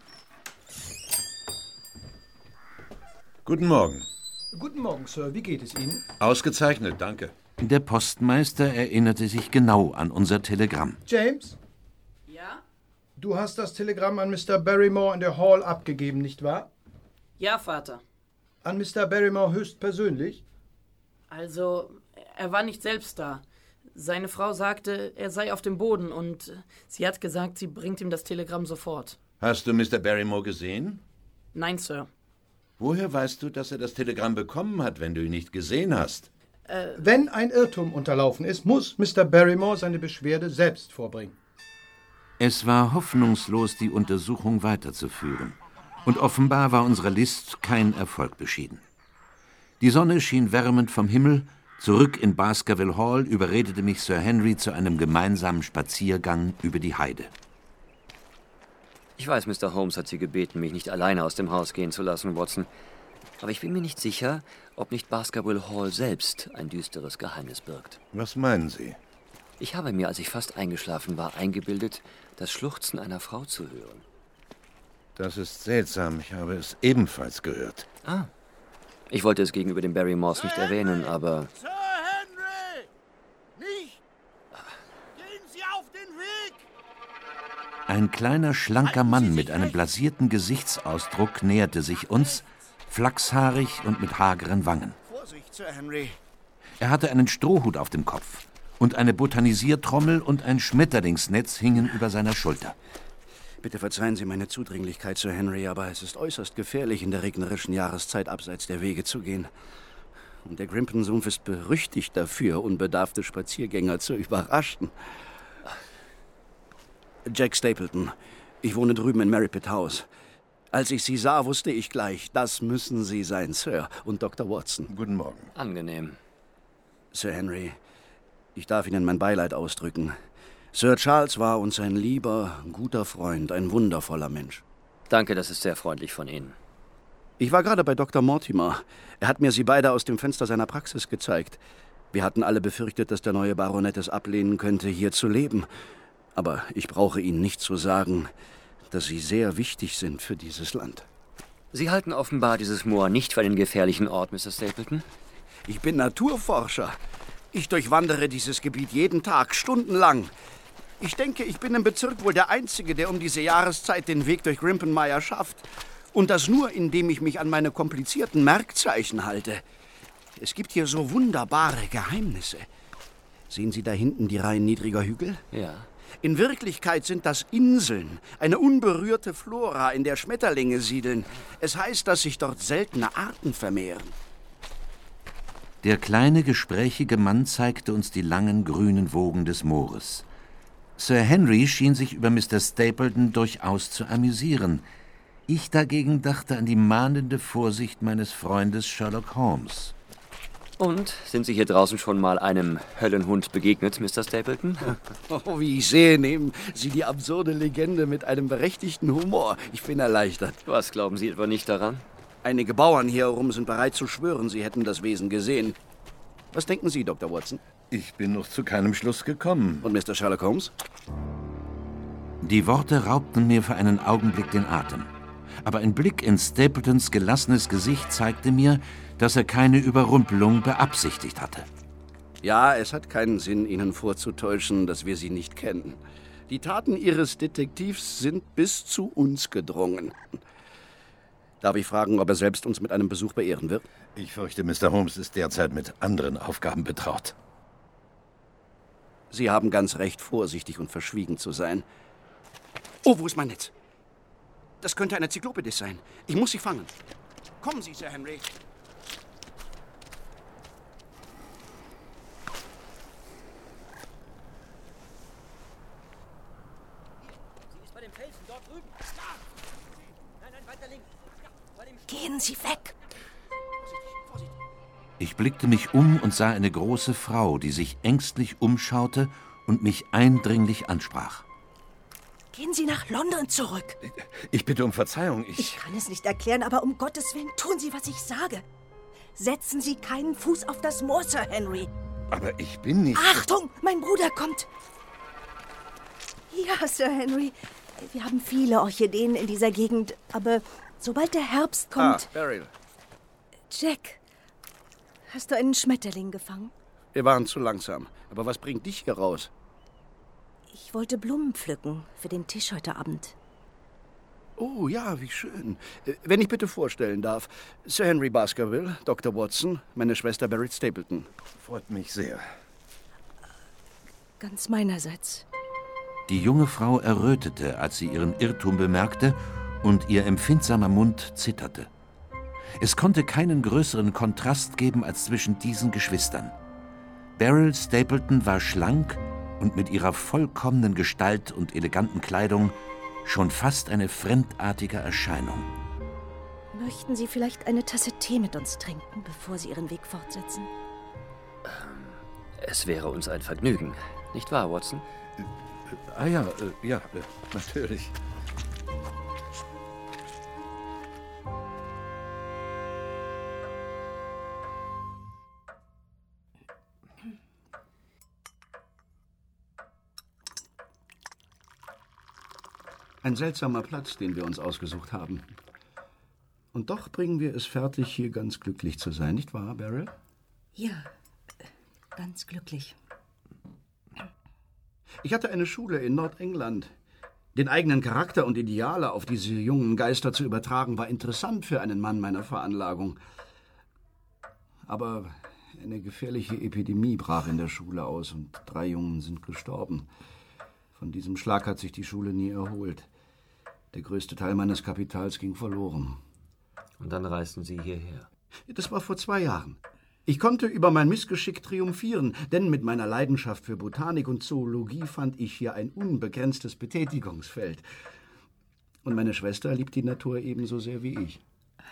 Guten Morgen. Guten Morgen, Sir. Wie geht es Ihnen? Ausgezeichnet, danke. Der Postmeister erinnerte sich genau an unser Telegramm. James? Ja? Du hast das Telegramm an Mister Barrymore in der Hall abgegeben, nicht wahr? Ja, Vater. An Mister Barrymore höchstpersönlich? Also, er war nicht selbst da. Seine Frau sagte, er sei auf dem Boden und sie hat gesagt, sie bringt ihm das Telegramm sofort. Hast du Mister Barrymore gesehen? Nein, Sir. Woher weißt du, dass er das Telegramm bekommen hat, wenn du ihn nicht gesehen hast? Äh, Wenn ein Irrtum unterlaufen ist, muss Mister Barrymore seine Beschwerde selbst vorbringen. Es war hoffnungslos, die Untersuchung weiterzuführen. Und offenbar war unserer List kein Erfolg beschieden. Die Sonne schien wärmend vom Himmel. Zurück in Baskerville Hall überredete mich Sir Henry zu einem gemeinsamen Spaziergang über die Heide. Ich weiß, Mister Holmes hat Sie gebeten, mich nicht alleine aus dem Haus gehen zu lassen, Watson. Aber ich bin mir nicht sicher, ob nicht Baskerville Hall selbst ein düsteres Geheimnis birgt. Was meinen Sie? Ich habe mir, als ich fast eingeschlafen war, eingebildet, das Schluchzen einer Frau zu hören. Das ist seltsam. Ich habe es ebenfalls gehört. Ah. Ich wollte es gegenüber den Barrymores nicht erwähnen, aber... Sir Henry! Nicht! Gehen Sie auf den Weg! Ein kleiner, schlanker Mann mit einem blasierten Gesichtsausdruck näherte sich uns, flachshaarig und mit hageren Wangen. Vorsicht, Sir Henry. Er hatte einen Strohhut auf dem Kopf und eine Botanisiertrommel und ein Schmetterlingsnetz hingen über seiner Schulter. Bitte verzeihen Sie meine Zudringlichkeit, Sir Henry, aber es ist äußerst gefährlich, in der regnerischen Jahreszeit abseits der Wege zu gehen. Und der Grimpen-Sumpf ist berüchtigt dafür, unbedarfte Spaziergänger zu überraschen. Jack Stapleton, ich wohne drüben in Merripit House. Als ich Sie sah, wusste ich gleich, das müssen Sie sein, Sir, und Doktor Watson. Guten Morgen. Angenehm. Sir Henry, ich darf Ihnen mein Beileid ausdrücken. Sir Charles war uns ein lieber, guter Freund, ein wundervoller Mensch. Danke, das ist sehr freundlich von Ihnen. Ich war gerade bei Doktor Mortimer. Er hat mir Sie beide aus dem Fenster seiner Praxis gezeigt. Wir hatten alle befürchtet, dass der neue Baronet es ablehnen könnte, hier zu leben. Aber ich brauche Ihnen nicht zu sagen, dass Sie sehr wichtig sind für dieses Land. Sie halten offenbar dieses Moor nicht für einen gefährlichen Ort, Mister Stapleton? Ich bin Naturforscher. Ich durchwandere dieses Gebiet jeden Tag, stundenlang. Ich denke, ich bin im Bezirk wohl der Einzige, der um diese Jahreszeit den Weg durch Grimpenmire schafft. Und das nur, indem ich mich an meine komplizierten Merkzeichen halte. Es gibt hier so wunderbare Geheimnisse. Sehen Sie da hinten die Reihen niedriger Hügel? Ja. In Wirklichkeit sind das Inseln, eine unberührte Flora, in der Schmetterlinge siedeln. Es heißt, dass sich dort seltene Arten vermehren. Der kleine, gesprächige Mann zeigte uns die langen, grünen Wogen des Moores. Sir Henry schien sich über Mister Stapleton durchaus zu amüsieren. Ich dagegen dachte an die mahnende Vorsicht meines Freundes Sherlock Holmes. Und, sind Sie hier draußen schon mal einem Höllenhund begegnet, Mister Stapleton? Oh, wie ich sehe, nehmen Sie die absurde Legende mit einem berechtigten Humor. Ich bin erleichtert. Was, glauben Sie etwa nicht daran? Einige Bauern hier herum sind bereit zu schwören, sie hätten das Wesen gesehen. Was denken Sie, Doktor Watson? Ich bin noch zu keinem Schluss gekommen. Und Mister Sherlock Holmes? Die Worte raubten mir für einen Augenblick den Atem. Aber ein Blick in Stapletons gelassenes Gesicht zeigte mir, dass er keine Überrumpelung beabsichtigt hatte. Ja, es hat keinen Sinn, Ihnen vorzutäuschen, dass wir Sie nicht kennen. Die Taten Ihres Detektivs sind bis zu uns gedrungen. Darf ich fragen, ob er selbst uns mit einem Besuch beehren wird? Ich fürchte, Mister Holmes ist derzeit mit anderen Aufgaben betraut. Sie haben ganz recht, vorsichtig und verschwiegen zu sein. Oh, wo ist mein Netz? Das könnte eine Enzyklopädie sein. Ich muss sie fangen. Kommen Sie, Sir Henry. Sie ist bei dem Felsen dort drüben. Da! Nein, nein, weiter links. Ja, bei dem Gehen Sie weg! Ich blickte mich um und sah eine große Frau, die sich ängstlich umschaute und mich eindringlich ansprach. Gehen Sie nach London zurück. Ich bitte um Verzeihung. Ich, ich kann es nicht erklären, aber um Gottes Willen tun Sie, was ich sage. Setzen Sie keinen Fuß auf das Moor, Sir Henry. Aber ich bin nicht... Achtung, mein Bruder kommt. Ja, Sir Henry, wir haben viele Orchideen in dieser Gegend, aber sobald der Herbst kommt... Ah, Beryl. Jack, hast du einen Schmetterling gefangen? Wir waren zu langsam. Aber was bringt dich hier raus? Ich wollte Blumen pflücken für den Tisch heute Abend. Oh ja, wie schön. Wenn ich bitte vorstellen darf. Sir Henry Baskerville, Doktor Watson, meine Schwester Beryl Stapleton. Freut mich sehr. Ganz meinerseits. Die junge Frau errötete, als sie ihren Irrtum bemerkte, und ihr empfindsamer Mund zitterte. Es konnte keinen größeren Kontrast geben als zwischen diesen Geschwistern. Beryl Stapleton war schlank und mit ihrer vollkommenen Gestalt und eleganten Kleidung schon fast eine fremdartige Erscheinung. Möchten Sie vielleicht eine Tasse Tee mit uns trinken, bevor Sie Ihren Weg fortsetzen? Es wäre uns ein Vergnügen, nicht wahr, Watson? Ah ja, äh, ja, äh, natürlich. Ein seltsamer Platz, den wir uns ausgesucht haben. Und doch bringen wir es fertig, hier ganz glücklich zu sein, nicht wahr, Beryl? Ja, ganz glücklich. Ich hatte eine Schule in Nordengland. Den eigenen Charakter und Ideale auf diese jungen Geister zu übertragen, war interessant für einen Mann meiner Veranlagung. Aber eine gefährliche Epidemie brach in der Schule aus und drei Jungen sind gestorben. Von diesem Schlag hat sich die Schule nie erholt. Der größte Teil meines Kapitals ging verloren. Und dann reisten Sie hierher? Das war vor zwei Jahren. Ich konnte über mein Missgeschick triumphieren, denn mit meiner Leidenschaft für Botanik und Zoologie fand ich hier ein unbegrenztes Betätigungsfeld. Und meine Schwester liebt die Natur ebenso sehr wie ich.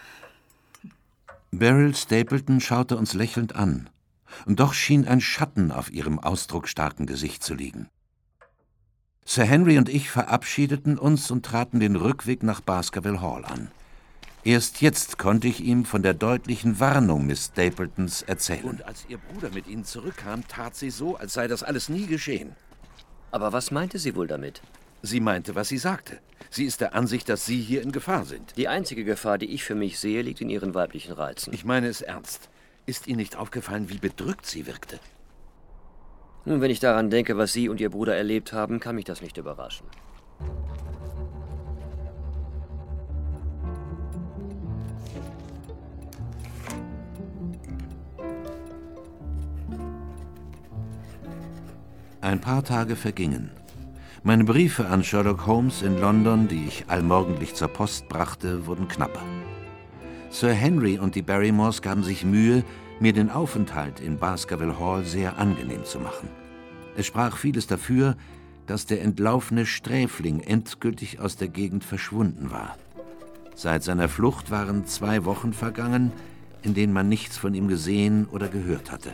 Beryl Stapleton schaute uns lächelnd an, und doch schien ein Schatten auf ihrem ausdrucksstarken Gesicht zu liegen. Sir Henry und ich verabschiedeten uns und traten den Rückweg nach Baskerville Hall an. Erst jetzt konnte ich ihm von der deutlichen Warnung Miss Stapletons erzählen. Und als Ihr Bruder mit Ihnen zurückkam, tat sie so, als sei das alles nie geschehen. Aber was meinte sie wohl damit? Sie meinte, was sie sagte. Sie ist der Ansicht, dass Sie hier in Gefahr sind. Die einzige Gefahr, die ich für mich sehe, liegt in Ihren weiblichen Reizen. Ich meine es ernst. Ist Ihnen nicht aufgefallen, wie bedrückt sie wirkte? Nun, wenn ich daran denke, was Sie und Ihr Bruder erlebt haben, kann mich das nicht überraschen. Ein paar Tage vergingen. Meine Briefe an Sherlock Holmes in London, die ich allmorgendlich zur Post brachte, wurden knapper. Sir Henry und die Barrymores gaben sich Mühe, mir den Aufenthalt in Baskerville Hall sehr angenehm zu machen. Es sprach vieles dafür, dass der entlaufene Sträfling endgültig aus der Gegend verschwunden war. Seit seiner Flucht waren zwei Wochen vergangen, in denen man nichts von ihm gesehen oder gehört hatte.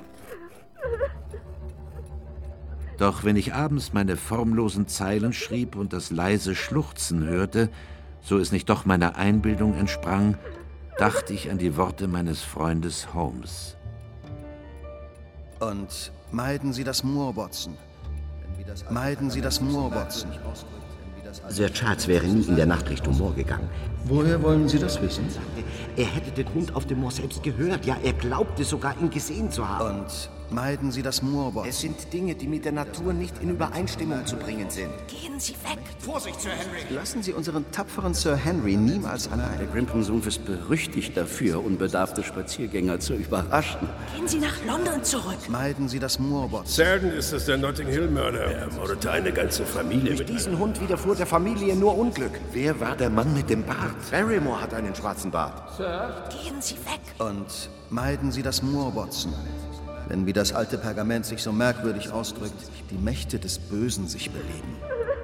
Doch wenn ich abends meine formlosen Zeilen schrieb und das leise Schluchzen hörte, so es nicht doch meiner Einbildung entsprang, dachte ich an die Worte meines Freundes Holmes. Und meiden Sie das Moor, Watson. Meiden Sie das Moor, Watson. Sir Charles wäre nie in der Nacht Richtung Moor gegangen. Woher wollen Sie das wissen? Er hätte den Hund auf dem Moor selbst gehört. Ja, er glaubte sogar, ihn gesehen zu haben. Und meiden Sie das Moor, Watson. Es sind Dinge, die mit der Natur nicht in Übereinstimmung zu bringen sind. Gehen Sie weg! Vorsicht, Sir Henry! Lassen Sie unseren tapferen Sir Henry niemals allein. Der Grimpen-Sumpf ist berüchtigt dafür, unbedarfte Spaziergänger zu überraschen. Gehen Sie nach London zurück! Meiden Sie das Moor, Watson. Selten ist es der Notting-Hill-Mörder. Er mordete eine ganze Familie. Durch diesen Hund widerfuhr der Familie nur Unglück. Wer war der Mann mit dem Bart? Barrymore hat einen schwarzen Bart. Sir? Gehen Sie weg! Und meiden Sie das Moor, Watson. Wenn, wie das alte Pergament sich so merkwürdig ausdrückt, die Mächte des Bösen sich beleben.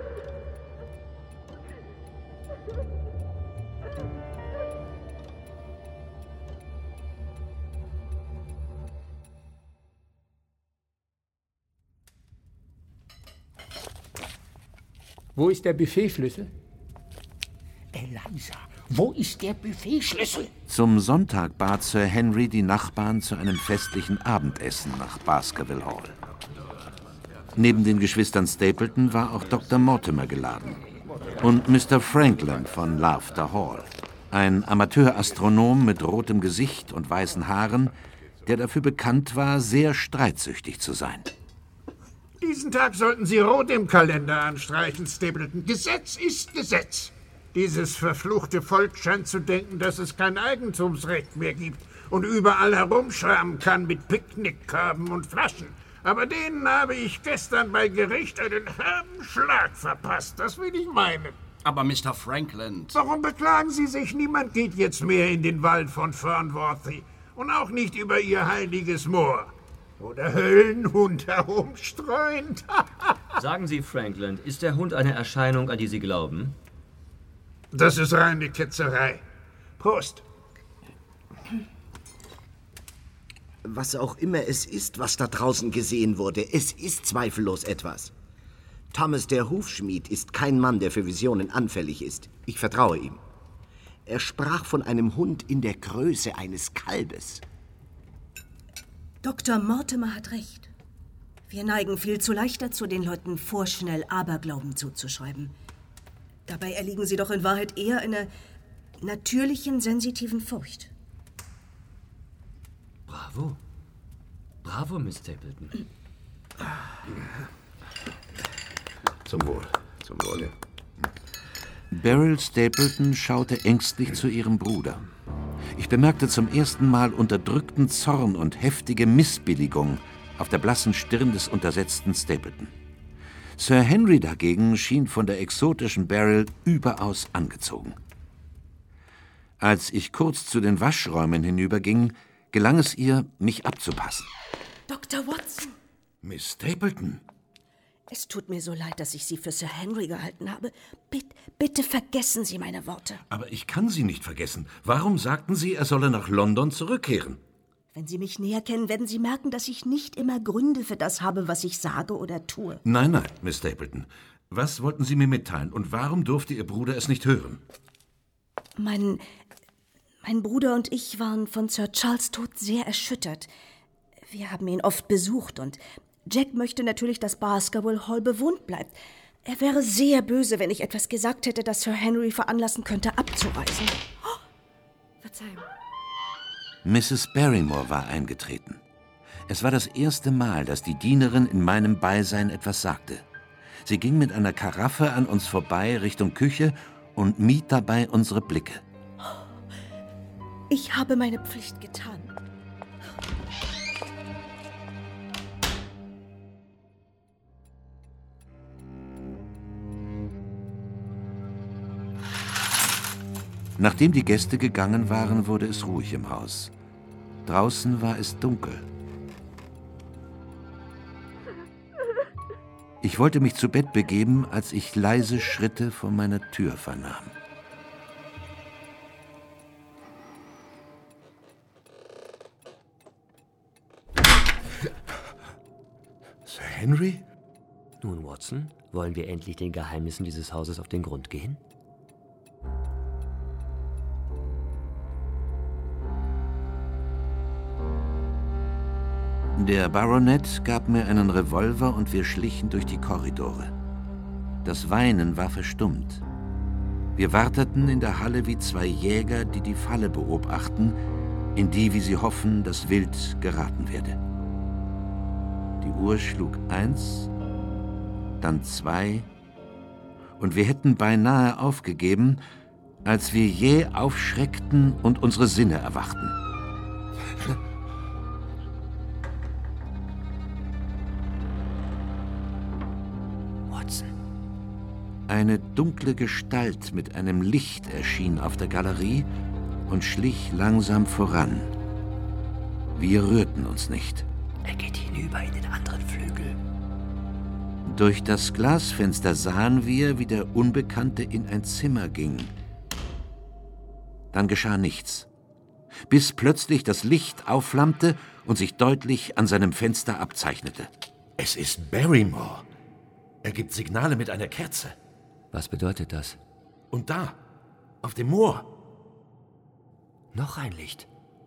Wo ist der Buffetschlüssel? Eliza, wo ist der Buffetschlüssel? Zum Sonntag bat Sir Henry die Nachbarn zu einem festlichen Abendessen nach Baskerville Hall. Neben den Geschwistern Stapleton war auch Doktor Mortimer geladen und Mister Franklin von Laughter Hall, ein Amateurastronom mit rotem Gesicht und weißen Haaren, der dafür bekannt war, sehr streitsüchtig zu sein. Diesen Tag sollten Sie rot im Kalender anstreichen, Stapleton. Gesetz ist Gesetz. Dieses verfluchte Volk scheint zu denken, dass es kein Eigentumsrecht mehr gibt und überall herumschwärmen kann mit Picknickkörben und Flaschen. Aber denen habe ich gestern bei Gericht einen herben Schlag verpasst, das will ich meinen. Aber Mister Frankland... Warum beklagen Sie sich? Niemand geht jetzt mehr in den Wald von Fernworthy. Und auch nicht über Ihr heiliges Moor. Wo der Höllenhund herumstreunt. Sagen Sie, Frankland, ist der Hund eine Erscheinung, an die Sie glauben? Das ist reine Ketzerei. Prost. Was auch immer es ist, was da draußen gesehen wurde, es ist zweifellos etwas. Thomas der Hufschmied ist kein Mann, der für Visionen anfällig ist. Ich vertraue ihm. Er sprach von einem Hund in der Größe eines Kalbes. Doktor Mortimer hat recht. Wir neigen viel zu leicht dazu, den Leuten vorschnell Aberglauben zuzuschreiben. Dabei erliegen sie doch in Wahrheit eher einer natürlichen, sensitiven Furcht. Bravo. Bravo, Miss Stapleton. Zum Wohl. Zum Wohle. Beryl Stapleton schaute ängstlich zu ihrem Bruder. Ich bemerkte zum ersten Mal unterdrückten Zorn und heftige Missbilligung auf der blassen Stirn des untersetzten Stapleton. Sir Henry dagegen schien von der exotischen Beryl überaus angezogen. Als ich kurz zu den Waschräumen hinüberging, gelang es ihr, mich abzupassen. Doktor Watson! Miss Stapleton! Es tut mir so leid, dass ich Sie für Sir Henry gehalten habe. Bitte, bitte vergessen Sie meine Worte. Aber ich kann Sie nicht vergessen. Warum sagten Sie, er solle nach London zurückkehren? Wenn Sie mich näher kennen, werden Sie merken, dass ich nicht immer Gründe für das habe, was ich sage oder tue. Nein, nein, Miss Stapleton. Was wollten Sie mir mitteilen und warum durfte Ihr Bruder es nicht hören? Mein, mein Bruder und ich waren von Sir Charles' Tod sehr erschüttert. Wir haben ihn oft besucht und Jack möchte natürlich, dass Baskerville Hall bewohnt bleibt. Er wäre sehr böse, wenn ich etwas gesagt hätte, das Sir Henry veranlassen könnte, abzureisen. Oh, Verzeihung. Misses Barrymore war eingetreten. Es war das erste Mal, dass die Dienerin in meinem Beisein etwas sagte. Sie ging mit einer Karaffe an uns vorbei Richtung Küche und mied dabei unsere Blicke. Ich habe meine Pflicht getan. Nachdem die Gäste gegangen waren, wurde es ruhig im Haus. Draußen war es dunkel. Ich wollte mich zu Bett begeben, als ich leise Schritte vor meiner Tür vernahm. Sir Henry? Nun, Watson, wollen wir endlich den Geheimnissen dieses Hauses auf den Grund gehen? Der Baronet gab mir einen Revolver und wir schlichen durch die Korridore. Das Weinen war verstummt. Wir warteten in der Halle wie zwei Jäger, die die Falle beobachten, in die, wie sie hoffen, das Wild geraten werde. Die Uhr schlug eins, dann zwei, und wir hätten beinahe aufgegeben, als wir jäh aufschreckten und unsere Sinne erwachten. Eine dunkle Gestalt mit einem Licht erschien auf der Galerie und schlich langsam voran. Wir rührten uns nicht. Er geht hinüber in den anderen Flügel. Durch das Glasfenster sahen wir, wie der Unbekannte in ein Zimmer ging. Dann geschah nichts, bis plötzlich das Licht aufflammte und sich deutlich an seinem Fenster abzeichnete. Es ist Barrymore. Er gibt Signale mit einer Kerze. Was bedeutet das? Und da, auf dem Moor. Noch ein Licht.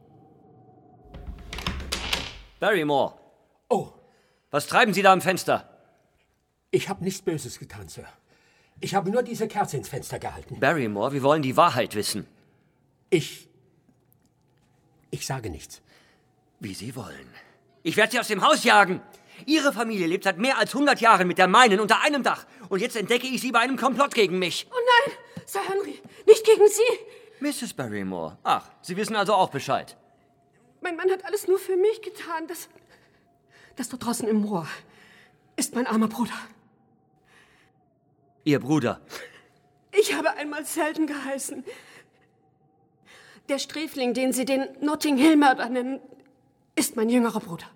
Barrymore! Oh! Was treiben Sie da am Fenster? Ich habe nichts Böses getan, Sir. Ich habe nur diese Kerze ins Fenster gehalten. Barrymore, wir wollen die Wahrheit wissen. Ich... Ich sage nichts. Wie Sie wollen. Ich werde Sie aus dem Haus jagen! Ihre Familie lebt seit mehr als hundert Jahren mit der meinen unter einem Dach. Und jetzt entdecke ich Sie bei einem Komplott gegen mich. Oh nein, Sir Henry, nicht gegen Sie. Misses Barrymore. Ach, Sie wissen also auch Bescheid. Mein Mann hat alles nur für mich getan. Das, Das dort draußen im Moor ist mein armer Bruder. Ihr Bruder? Ich habe einmal Selden geheißen. Der Sträfling, den Sie den Notting Hill Mörder nennen, ist mein jüngerer Bruder.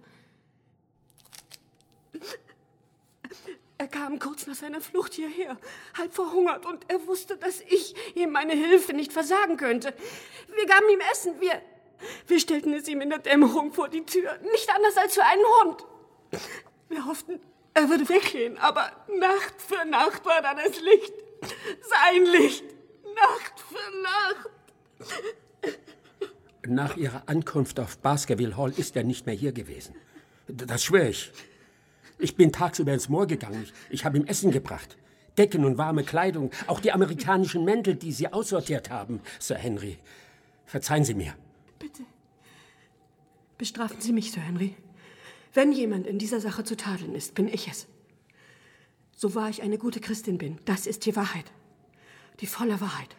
Er kam kurz nach seiner Flucht hierher, halb verhungert, und er wusste, dass ich ihm meine Hilfe nicht versagen könnte. Wir gaben ihm Essen, wir, wir stellten es ihm in der Dämmerung vor die Tür, nicht anders als für einen Hund. Wir hofften, er würde weggehen, aber Nacht für Nacht war da das Licht, sein Licht, Nacht für Nacht. Nach Ihrer Ankunft auf Baskerville Hall ist er nicht mehr hier gewesen. Das schwöre ich. Ich bin tagsüber ins Moor gegangen. Ich, ich habe ihm Essen gebracht. Decken und warme Kleidung. Auch die amerikanischen Mäntel, die Sie aussortiert haben, Sir Henry. Verzeihen Sie mir. Bitte. Bestrafen Sie mich, Sir Henry. Wenn jemand in dieser Sache zu tadeln ist, bin ich es. So wahr ich eine gute Christin bin, das ist die Wahrheit. Die volle Wahrheit.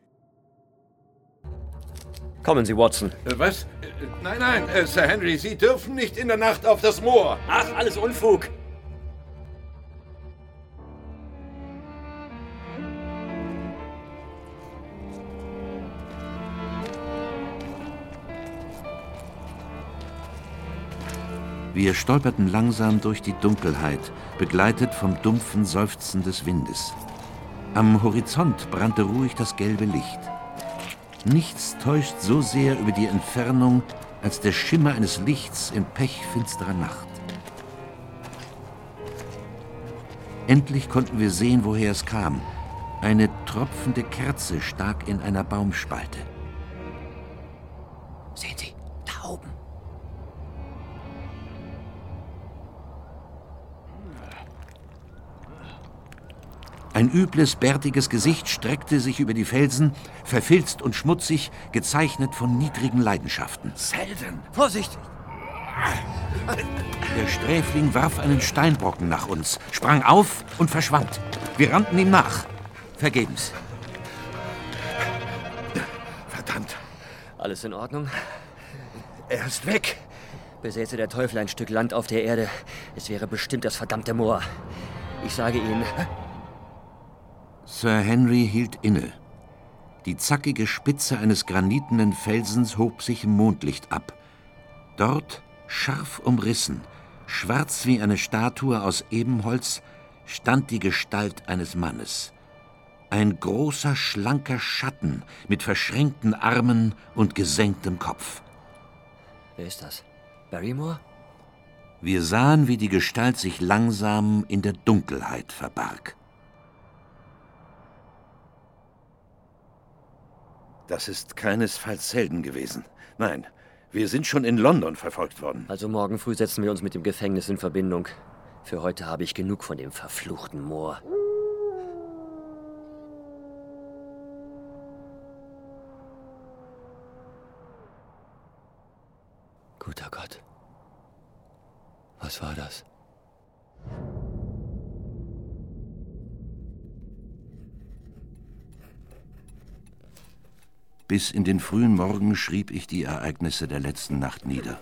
Kommen Sie, Watson. Äh, was? Äh, nein, nein, äh, Sir Henry, Sie dürfen nicht in der Nacht auf das Moor. Ach, alles Unfug. Wir stolperten langsam durch die Dunkelheit, begleitet vom dumpfen Seufzen des Windes. Am Horizont brannte ruhig das gelbe Licht. Nichts täuscht so sehr über die Entfernung als der Schimmer eines Lichts in pechfinsterer Nacht. Endlich konnten wir sehen, woher es kam. Eine tropfende Kerze stak in einer Baumspalte. Sehen Sie, da oben. Ein übles, bärtiges Gesicht streckte sich über die Felsen, verfilzt und schmutzig, gezeichnet von niedrigen Leidenschaften. Selden! Vorsicht! Der Sträfling warf einen Steinbrocken nach uns, sprang auf und verschwand. Wir rannten ihm nach. Vergebens. Verdammt. Alles in Ordnung? Er ist weg. Besäße der Teufel ein Stück Land auf der Erde, es wäre bestimmt das verdammte Moor. Ich sage Ihnen... Sir Henry hielt inne. Die zackige Spitze eines granitenen Felsens hob sich im Mondlicht ab. Dort, scharf umrissen, schwarz wie eine Statue aus Ebenholz, stand die Gestalt eines Mannes. Ein großer, schlanker Schatten mit verschränkten Armen und gesenktem Kopf. Wer ist das? Barrymore? Wir sahen, wie die Gestalt sich langsam in der Dunkelheit verbarg. Das ist keinesfalls Selden gewesen. Nein, wir sind schon in London verfolgt worden. Also morgen früh setzen wir uns mit dem Gefängnis in Verbindung. Für heute habe ich genug von dem verfluchten Moor. Guter Gott. Was war das? Bis in den frühen Morgen schrieb ich die Ereignisse der letzten Nacht nieder.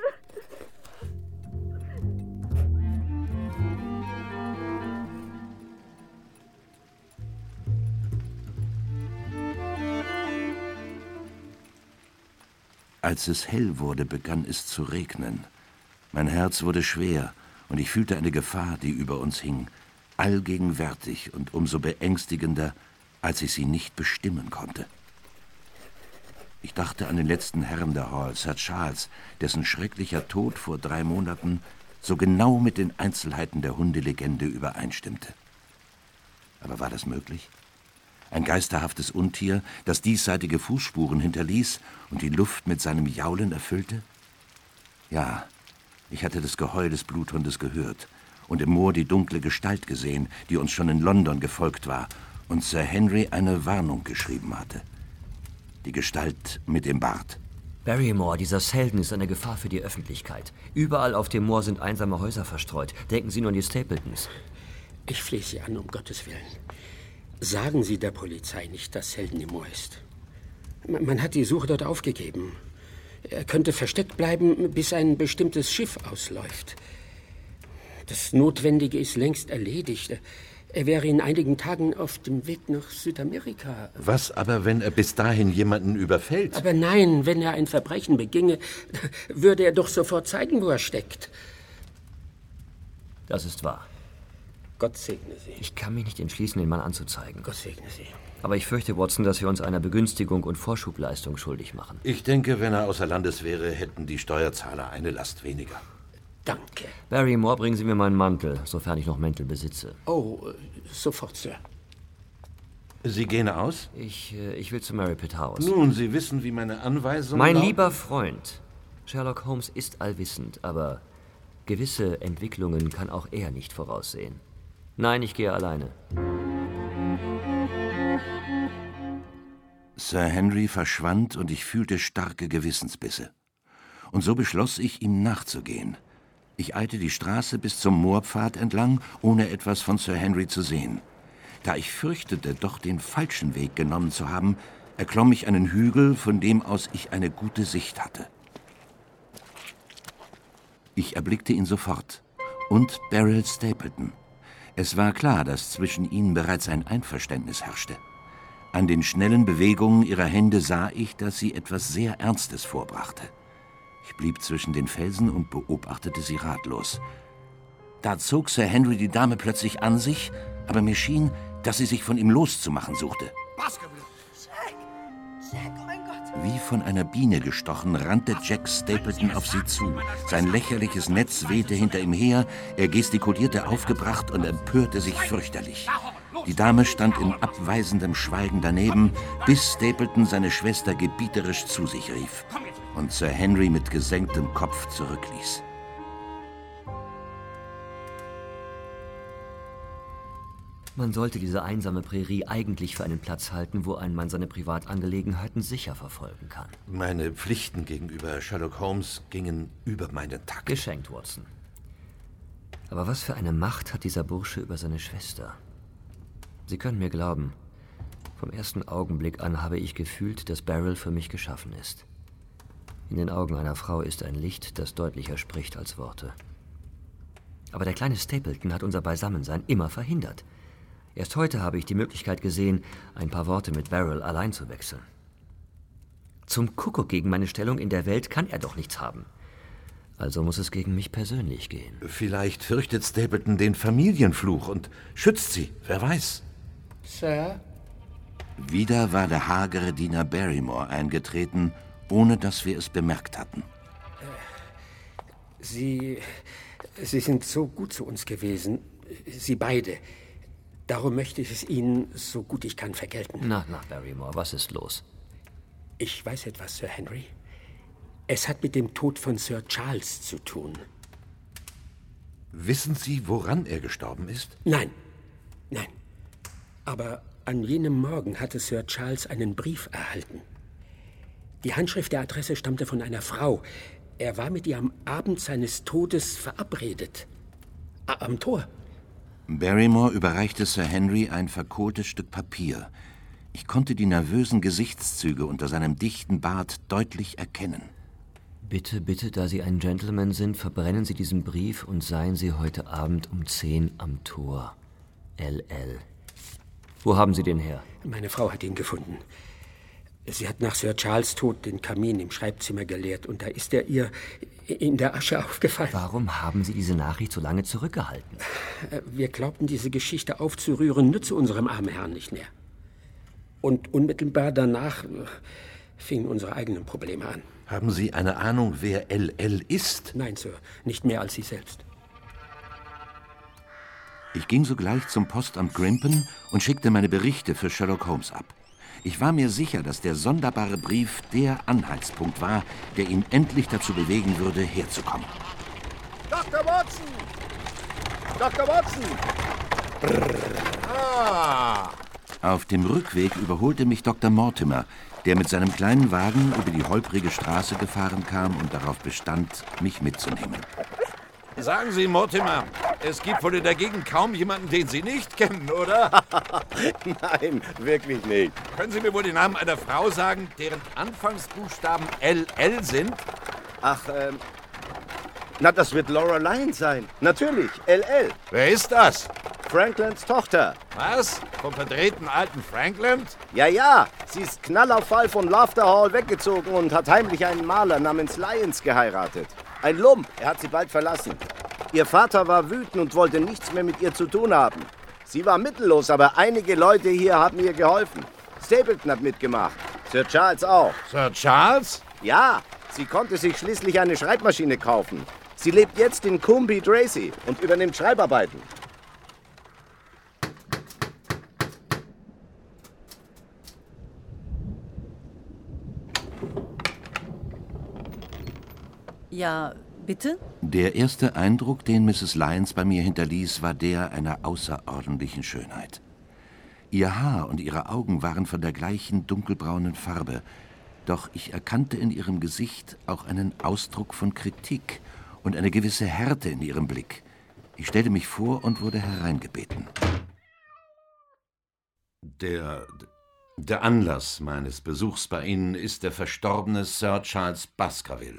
Als es hell wurde, begann es zu regnen. Mein Herz wurde schwer und ich fühlte eine Gefahr, die über uns hing, allgegenwärtig und umso beängstigender, als ich sie nicht bestimmen konnte. Ich dachte an den letzten Herrn der Hall, Sir Charles, dessen schrecklicher Tod vor drei Monaten so genau mit den Einzelheiten der Hundelegende übereinstimmte. Aber war das möglich? Ein geisterhaftes Untier, das diesseitige Fußspuren hinterließ und die Luft mit seinem Jaulen erfüllte? Ja, ich hatte das Geheul des Bluthundes gehört und im Moor die dunkle Gestalt gesehen, die uns schon in London gefolgt war und Sir Henry eine Warnung geschrieben hatte. Die Gestalt mit dem Bart. Barrymore, dieser Selden ist eine Gefahr für die Öffentlichkeit. Überall auf dem Moor sind einsame Häuser verstreut. Denken Sie nur an die Stapletons. Ich flehe Sie an, um Gottes Willen. Sagen Sie der Polizei nicht, dass Selden im Moor ist. Man, man hat die Suche dort aufgegeben. Er könnte versteckt bleiben, bis ein bestimmtes Schiff ausläuft. Das Notwendige ist längst erledigt. Er wäre in einigen Tagen auf dem Weg nach Südamerika. Was aber, wenn er bis dahin jemanden überfällt? Aber nein, wenn er ein Verbrechen beginge, würde er doch sofort zeigen, wo er steckt. Das ist wahr. Gott segne Sie. Ich kann mich nicht entschließen, den Mann anzuzeigen. Gott segne Sie. Aber ich fürchte, Watson, dass wir uns einer Begünstigung und Vorschubleistung schuldig machen. Ich denke, wenn er außer Landes wäre, hätten die Steuerzahler eine Last weniger. Danke. Barrymore, bringen Sie mir meinen Mantel, sofern ich noch Mäntel besitze. Oh, sofort, Sir. Sie gehen aus? Ich, äh, ich will zu Mary Pitt House. Nun, Sie wissen, wie meine Anweisungen Mein lauten. lieber Freund, Sherlock Holmes ist allwissend, aber gewisse Entwicklungen kann auch er nicht voraussehen. Nein, ich gehe alleine. Sir Henry verschwand und ich fühlte starke Gewissensbisse. Und so beschloss ich, ihm nachzugehen. Ich eilte die Straße bis zum Moorpfad entlang, ohne etwas von Sir Henry zu sehen. Da ich fürchtete, doch den falschen Weg genommen zu haben, erklomm ich einen Hügel, von dem aus ich eine gute Sicht hatte. Ich erblickte ihn sofort. Und Beryl Stapleton. Es war klar, dass zwischen ihnen bereits ein Einverständnis herrschte. An den schnellen Bewegungen ihrer Hände sah ich, dass sie etwas sehr Ernstes vorbrachte. Ich blieb zwischen den Felsen und beobachtete sie ratlos. Da zog Sir Henry die Dame plötzlich an sich, aber mir schien, dass sie sich von ihm loszumachen suchte. Jack! Jack, oh mein Gott! Wie von einer Biene gestochen, rannte Jack Stapleton auf sie zu. Sein lächerliches Netz wehte hinter ihm her, er gestikulierte aufgebracht und empörte sich fürchterlich. Die Dame stand in abweisendem Schweigen daneben, bis Stapleton seine Schwester gebieterisch zu sich rief und Sir Henry mit gesenktem Kopf zurückließ. Man sollte diese einsame Prärie eigentlich für einen Platz halten, wo ein Mann seine Privatangelegenheiten sicher verfolgen kann. Meine Pflichten gegenüber Sherlock Holmes gingen über meinen Takt. Geschenkt, Watson. Aber was für eine Macht hat dieser Bursche über seine Schwester? Sie können mir glauben, vom ersten Augenblick an habe ich gefühlt, dass Beryl für mich geschaffen ist. In den Augen einer Frau ist ein Licht, das deutlicher spricht als Worte. Aber der kleine Stapleton hat unser Beisammensein immer verhindert. Erst heute habe ich die Möglichkeit gesehen, ein paar Worte mit Beryl allein zu wechseln. Zum Kuckuck gegen meine Stellung in der Welt kann er doch nichts haben. Also muss es gegen mich persönlich gehen. Vielleicht fürchtet Stapleton den Familienfluch und schützt sie, wer weiß. Sir? Wieder war der hagere Diener Barrymore eingetreten, ohne dass wir es bemerkt hatten. Sie, Sie sind so gut zu uns gewesen, Sie beide. Darum möchte ich es Ihnen, so gut ich kann, vergelten. Na, na, Barrymore, was ist los? Ich weiß etwas, Sir Henry. Es hat mit dem Tod von Sir Charles zu tun. Wissen Sie, woran er gestorben ist? Nein, nein. Aber an jenem Morgen hatte Sir Charles einen Brief erhalten. Die Handschrift der Adresse stammte von einer Frau. Er war mit ihr am Abend seines Todes verabredet. A- am Tor. Barrymore überreichte Sir Henry ein verkohltes Stück Papier. Ich konnte die nervösen Gesichtszüge unter seinem dichten Bart deutlich erkennen. Bitte, bitte, da Sie ein Gentleman sind, verbrennen Sie diesen Brief und seien Sie heute Abend um zehn am Tor. L L. Wo haben Sie den her? Meine Frau hat ihn gefunden. Sie hat nach Sir Charles Tod den Kamin im Schreibzimmer geleert und da ist er ihr in der Asche aufgefallen. Warum haben Sie diese Nachricht so lange zurückgehalten? Wir glaubten, diese Geschichte aufzurühren, nütze unserem armen Herrn nicht mehr. Und unmittelbar danach fingen unsere eigenen Probleme an. Haben Sie eine Ahnung, wer L L ist? Nein, Sir, nicht mehr als Sie selbst. Ich ging sogleich zum Postamt Grimpen und schickte meine Berichte für Sherlock Holmes ab. Ich war mir sicher, dass der sonderbare Brief der Anhaltspunkt war, der ihn endlich dazu bewegen würde, herzukommen. Doktor Watson! Doktor Watson! Ah. Auf dem Rückweg überholte mich Doktor Mortimer, der mit seinem kleinen Wagen über die holprige Straße gefahren kam und darauf bestand, mich mitzunehmen. Sagen Sie, Mortimer, es gibt wohl in der Gegend kaum jemanden, den Sie nicht kennen, oder? Nein, wirklich nicht. Können Sie mir wohl den Namen einer Frau sagen, deren Anfangsbuchstaben L L sind? Ach, ähm... Na, das wird Laura Lyons sein. Natürlich, L L. Wer ist das? Franklins Tochter. Was? Vom verdrehten alten Franklin? Ja, ja. Sie ist knallauffall von Laughter Hall weggezogen und hat heimlich einen Maler namens Lyons geheiratet. Ein Lump. Er hat sie bald verlassen. Ihr Vater war wütend und wollte nichts mehr mit ihr zu tun haben. Sie war mittellos, aber einige Leute hier haben ihr geholfen. Stapleton hat mitgemacht. Sir Charles auch. Sir Charles? Ja. Sie konnte sich schließlich eine Schreibmaschine kaufen. Sie lebt jetzt in Coombe Tracy und übernimmt Schreibarbeiten. Ja, bitte? Der erste Eindruck, den Misses Lyons bei mir hinterließ, war der einer außerordentlichen Schönheit. Ihr Haar und ihre Augen waren von der gleichen dunkelbraunen Farbe, doch ich erkannte in ihrem Gesicht auch einen Ausdruck von Kritik und eine gewisse Härte in ihrem Blick. Ich stellte mich vor und wurde hereingebeten. Der, der Anlass meines Besuchs bei Ihnen ist der verstorbene Sir Charles Baskerville.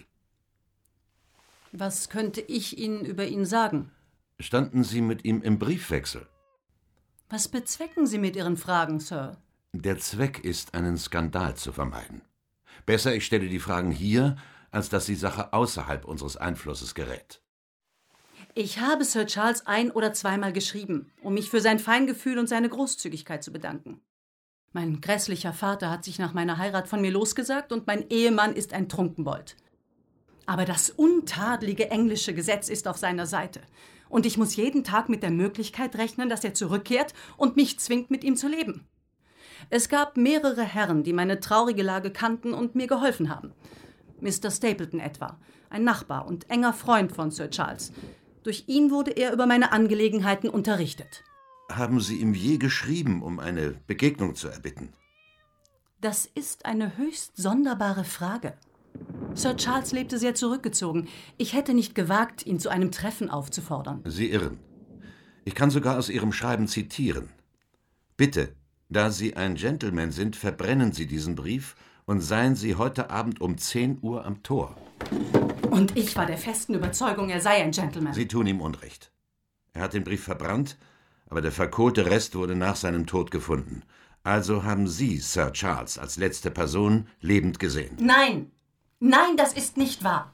Was könnte ich Ihnen über ihn sagen? Standen Sie mit ihm im Briefwechsel? Was bezwecken Sie mit Ihren Fragen, Sir? Der Zweck ist, einen Skandal zu vermeiden. Besser, ich stelle die Fragen hier, als dass die Sache außerhalb unseres Einflusses gerät. Ich habe Sir Charles ein- oder zweimal geschrieben, um mich für sein Feingefühl und seine Großzügigkeit zu bedanken. Mein grässlicher Vater hat sich nach meiner Heirat von mir losgesagt und mein Ehemann ist ein Trunkenbold. Aber das untadlige englische Gesetz ist auf seiner Seite. Und ich muss jeden Tag mit der Möglichkeit rechnen, dass er zurückkehrt und mich zwingt, mit ihm zu leben. Es gab mehrere Herren, die meine traurige Lage kannten und mir geholfen haben. Mister Stapleton etwa, ein Nachbar und enger Freund von Sir Charles. Durch ihn wurde er über meine Angelegenheiten unterrichtet. Haben Sie ihm je geschrieben, um eine Begegnung zu erbitten? Das ist eine höchst sonderbare Frage. Sir Charles lebte sehr zurückgezogen. Ich hätte nicht gewagt, ihn zu einem Treffen aufzufordern. Sie irren. Ich kann sogar aus Ihrem Schreiben zitieren. Bitte, da Sie ein Gentleman sind, verbrennen Sie diesen Brief und seien Sie heute Abend um zehn Uhr am Tor. Und ich war der festen Überzeugung, er sei ein Gentleman. Sie tun ihm Unrecht. Er hat den Brief verbrannt, aber der verkohlte Rest wurde nach seinem Tod gefunden. Also haben Sie Sir Charles als letzte Person lebend gesehen. Nein! Nein, das ist nicht wahr.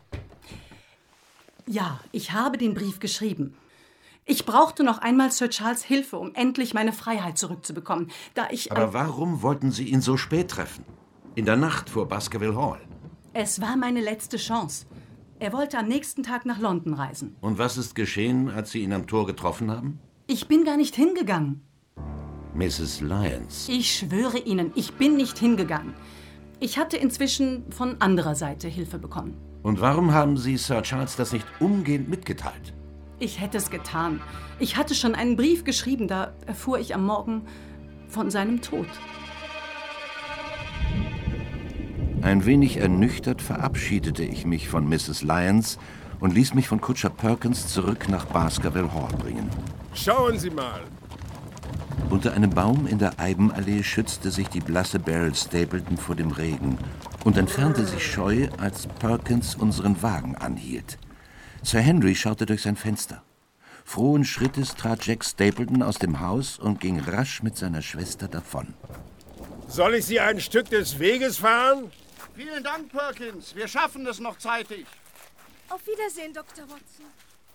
Ja, ich habe den Brief geschrieben. Ich brauchte noch einmal Sir Charles' Hilfe, um endlich meine Freiheit zurückzubekommen, da ich... Aber warum wollten Sie ihn so spät treffen? In der Nacht vor Baskerville Hall? Es war meine letzte Chance. Er wollte am nächsten Tag nach London reisen. Und was ist geschehen, als Sie ihn am Tor getroffen haben? Ich bin gar nicht hingegangen. Misses Lyons. Ich schwöre Ihnen, ich bin nicht hingegangen. Ich hatte inzwischen von anderer Seite Hilfe bekommen. Und warum haben Sie Sir Charles das nicht umgehend mitgeteilt? Ich hätte es getan. Ich hatte schon einen Brief geschrieben, da erfuhr ich am Morgen von seinem Tod. Ein wenig ernüchtert verabschiedete ich mich von Misses Lyons und ließ mich von Kutscher Perkins zurück nach Baskerville Hall bringen. Schauen Sie mal. Unter einem Baum in der Eibenallee schützte sich die blasse Beryl Stapleton vor dem Regen und entfernte sich scheu, als Perkins unseren Wagen anhielt. Sir Henry schaute durch sein Fenster. Frohen Schrittes trat Jack Stapleton aus dem Haus und ging rasch mit seiner Schwester davon. Soll ich Sie ein Stück des Weges fahren? Vielen Dank, Perkins. Wir schaffen es noch zeitig. Auf Wiedersehen, Doktor Watson.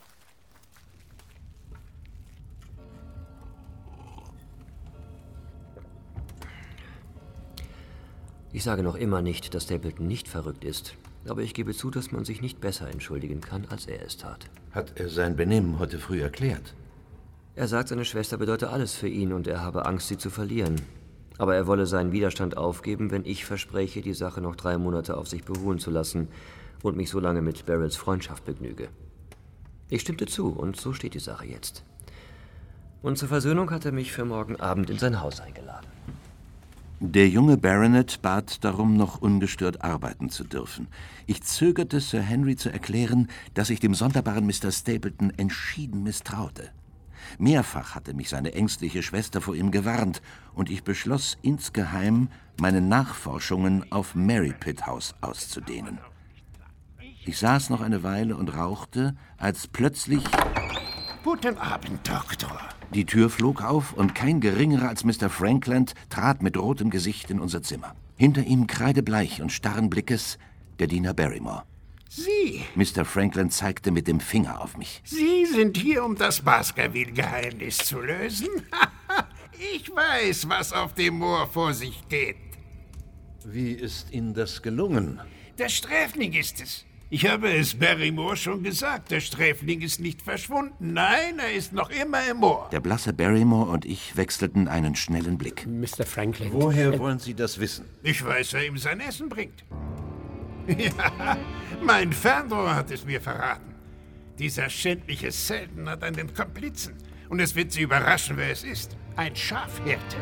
Ich sage noch immer nicht, dass Stapleton nicht verrückt ist. Aber ich gebe zu, dass man sich nicht besser entschuldigen kann, als er es tat. Hat er sein Benehmen heute früh erklärt? Er sagt, seine Schwester bedeute alles für ihn und er habe Angst, sie zu verlieren. Aber er wolle seinen Widerstand aufgeben, wenn ich verspreche, die Sache noch drei Monate auf sich beruhen zu lassen und mich so lange mit Beryls Freundschaft begnüge. Ich stimmte zu und so steht die Sache jetzt. Und zur Versöhnung hat er mich für morgen Abend in sein Haus eingeladen. Der junge Baronet bat darum, noch ungestört arbeiten zu dürfen. Ich zögerte, Sir Henry zu erklären, dass ich dem sonderbaren Mister Stapleton entschieden misstraute. Mehrfach hatte mich seine ängstliche Schwester vor ihm gewarnt, und ich beschloss, insgeheim meine Nachforschungen auf Merripit House auszudehnen. Ich saß noch eine Weile und rauchte, als plötzlich... Guten Abend, Doktor. Die Tür flog auf und kein Geringerer als Mister Frankland trat mit rotem Gesicht in unser Zimmer. Hinter ihm, kreidebleich und starren Blickes, der Diener Barrymore. Sie? Mister Frankland zeigte mit dem Finger auf mich. Sie sind hier, um das Baskerville-Geheimnis zu lösen? Ich weiß, was auf dem Moor vor sich geht. Wie ist Ihnen das gelungen? Der Sträfling ist es. Ich habe es Barrymore schon gesagt. Der Sträfling ist nicht verschwunden. Nein, er ist noch immer im Moor. Der blasse Barrymore und ich wechselten einen schnellen Blick. Mister Frankland. Woher äh, wollen Sie das wissen? Ich weiß, wer ihm sein Essen bringt. Ja, mein Fernrohr hat es mir verraten. Dieser schändliche Selden hat einen Komplizen. Und es wird Sie überraschen, wer es ist. Ein Schafhirte.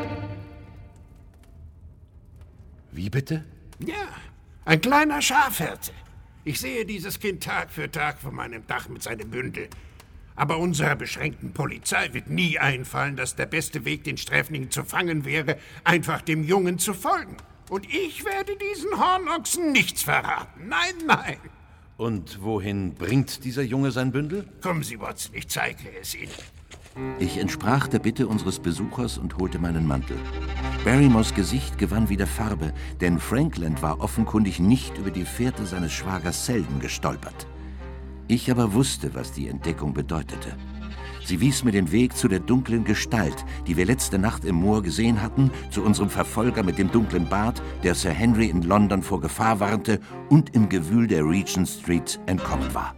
Wie bitte? Ja, ein kleiner Schafhirte. Ich sehe dieses Kind Tag für Tag von meinem Dach mit seinem Bündel. Aber unserer beschränkten Polizei wird nie einfallen, dass der beste Weg, den Sträfling zu fangen, wäre, einfach dem Jungen zu folgen. Und ich werde diesen Hornochsen nichts verraten. Nein, nein. Und wohin bringt dieser Junge sein Bündel? Kommen Sie, Watson, ich zeige es Ihnen. Ich entsprach der Bitte unseres Besuchers und holte meinen Mantel. Barrymores Gesicht gewann wieder Farbe, denn Frankland war offenkundig nicht über die Fährte seines Schwagers Selden gestolpert. Ich aber wusste, was die Entdeckung bedeutete. Sie wies mir den Weg zu der dunklen Gestalt, die wir letzte Nacht im Moor gesehen hatten, zu unserem Verfolger mit dem dunklen Bart, der Sir Henry in London vor Gefahr warnte und im Gewühl der Regent Street entkommen war.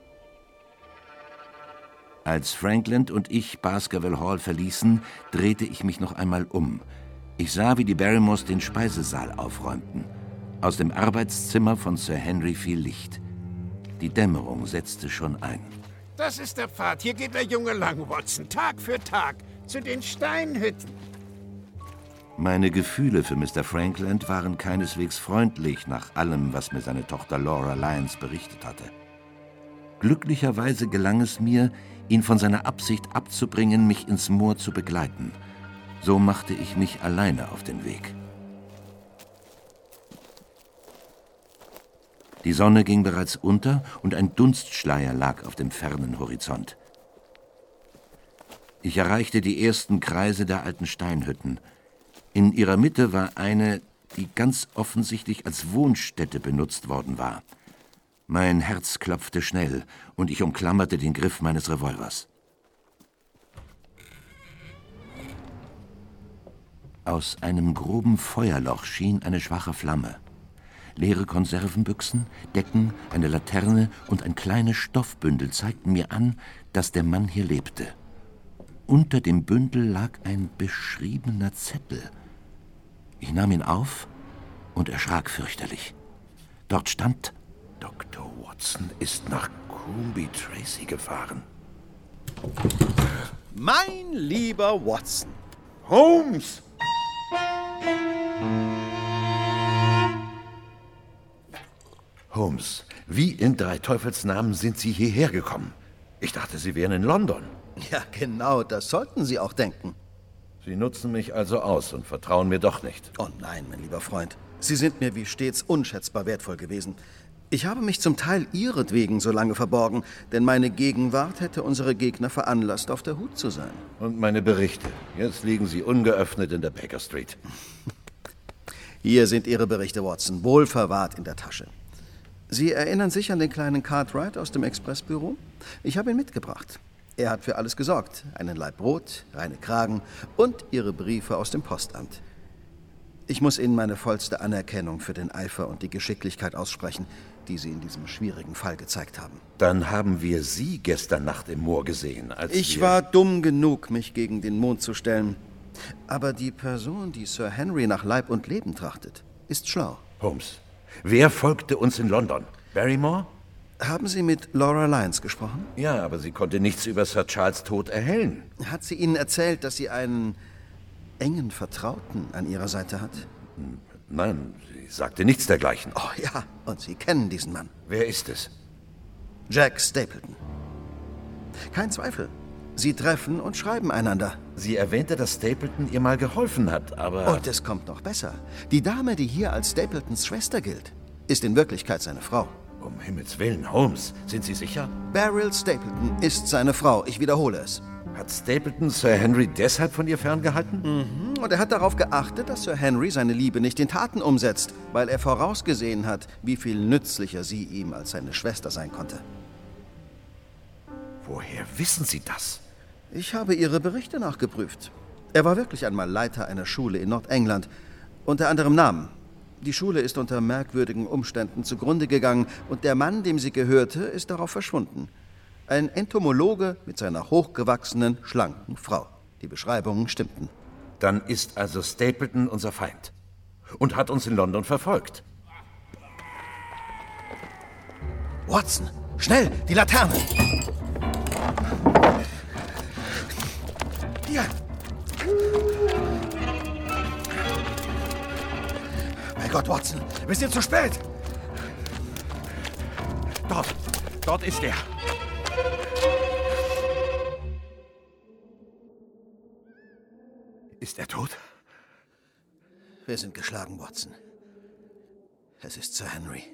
Als Frankland und ich Baskerville Hall verließen, drehte ich mich noch einmal um. Ich sah, wie die Barrymores den Speisesaal aufräumten. Aus dem Arbeitszimmer von Sir Henry fiel Licht. Die Dämmerung setzte schon ein. Das ist der Pfad. Hier geht der Junge lang, Watson, Tag für Tag, zu den Steinhütten. Meine Gefühle für Mister Frankland waren keineswegs freundlich nach allem, was mir seine Tochter Laura Lyons berichtet hatte. Glücklicherweise gelang es mir, ihn von seiner Absicht abzubringen, mich ins Moor zu begleiten. So machte ich mich alleine auf den Weg. Die Sonne ging bereits unter und ein Dunstschleier lag auf dem fernen Horizont. Ich erreichte die ersten Kreise der alten Steinhütten. In ihrer Mitte war eine, die ganz offensichtlich als Wohnstätte benutzt worden war. Mein Herz klopfte schnell und ich umklammerte den Griff meines Revolvers. Aus einem groben Feuerloch schien eine schwache Flamme. Leere Konservenbüchsen, Decken, eine Laterne und ein kleines Stoffbündel zeigten mir an, dass der Mann hier lebte. Unter dem Bündel lag ein beschriebener Zettel. Ich nahm ihn auf und erschrak fürchterlich. Dort stand: Doktor Watson ist nach Coombe Tracey gefahren. Mein lieber Watson. Holmes! Holmes, wie in drei Teufelsnamen sind Sie hierher gekommen? Ich dachte, Sie wären in London. Ja, genau, das sollten Sie auch denken. Sie nutzen mich also aus und vertrauen mir doch nicht. Oh nein, mein lieber Freund. Sie sind mir wie stets unschätzbar wertvoll gewesen. Ich habe mich zum Teil ihretwegen so lange verborgen, denn meine Gegenwart hätte unsere Gegner veranlasst, auf der Hut zu sein. Und meine Berichte. Jetzt liegen sie ungeöffnet in der Baker Street. Hier sind Ihre Berichte, Watson, wohl verwahrt in der Tasche. Sie erinnern sich an den kleinen Cartwright aus dem Expressbüro? Ich habe ihn mitgebracht. Er hat für alles gesorgt. Einen Laib Brot, reine Kragen und Ihre Briefe aus dem Postamt. Ich muss Ihnen meine vollste Anerkennung für den Eifer und die Geschicklichkeit aussprechen, die Sie in diesem schwierigen Fall gezeigt haben. Dann haben wir Sie gestern Nacht im Moor gesehen, als Ich wir... war dumm genug, mich gegen den Mond zu stellen. Aber die Person, die Sir Henry nach Leib und Leben trachtet, ist schlau. Holmes, wer folgte uns in London? Barrymore? Haben Sie mit Laura Lyons gesprochen? Ja, aber sie konnte nichts über Sir Charles' Tod erhellen. Hat sie Ihnen erzählt, dass sie einen engen Vertrauten an ihrer Seite hat? Nein, sie sagte nichts dergleichen. Oh ja, und Sie kennen diesen Mann. Wer ist es? Jack Stapleton. Kein Zweifel. Sie treffen und schreiben einander. Sie erwähnte, dass Stapleton ihr mal geholfen hat, aber... Und es kommt noch besser. Die Dame, die hier als Stapletons Schwester gilt, ist in Wirklichkeit seine Frau. Um Himmels Willen, Holmes, sind Sie sicher? Beryl Stapleton ist seine Frau. Ich wiederhole es. Hat Stapleton Sir Henry deshalb von ihr ferngehalten? Mhm. Und er hat darauf geachtet, dass Sir Henry seine Liebe nicht in Taten umsetzt, weil er vorausgesehen hat, wie viel nützlicher sie ihm als seine Schwester sein konnte. Woher wissen Sie das? Ich habe Ihre Berichte nachgeprüft. Er war wirklich einmal Leiter einer Schule in Nordengland, unter anderem Namen. Die Schule ist unter merkwürdigen Umständen zugrunde gegangen und der Mann, dem sie gehörte, ist darauf verschwunden. Ein Entomologe mit seiner hochgewachsenen, schlanken Frau. Die Beschreibungen stimmten. Dann ist also Stapleton unser Feind und hat uns in London verfolgt. Watson, schnell, die Laterne! Hier! Mein Gott, Watson, wir sind zu spät! Dort, dort ist er. Ist er tot? Wir sind geschlagen, Watson. Es ist Sir Henry.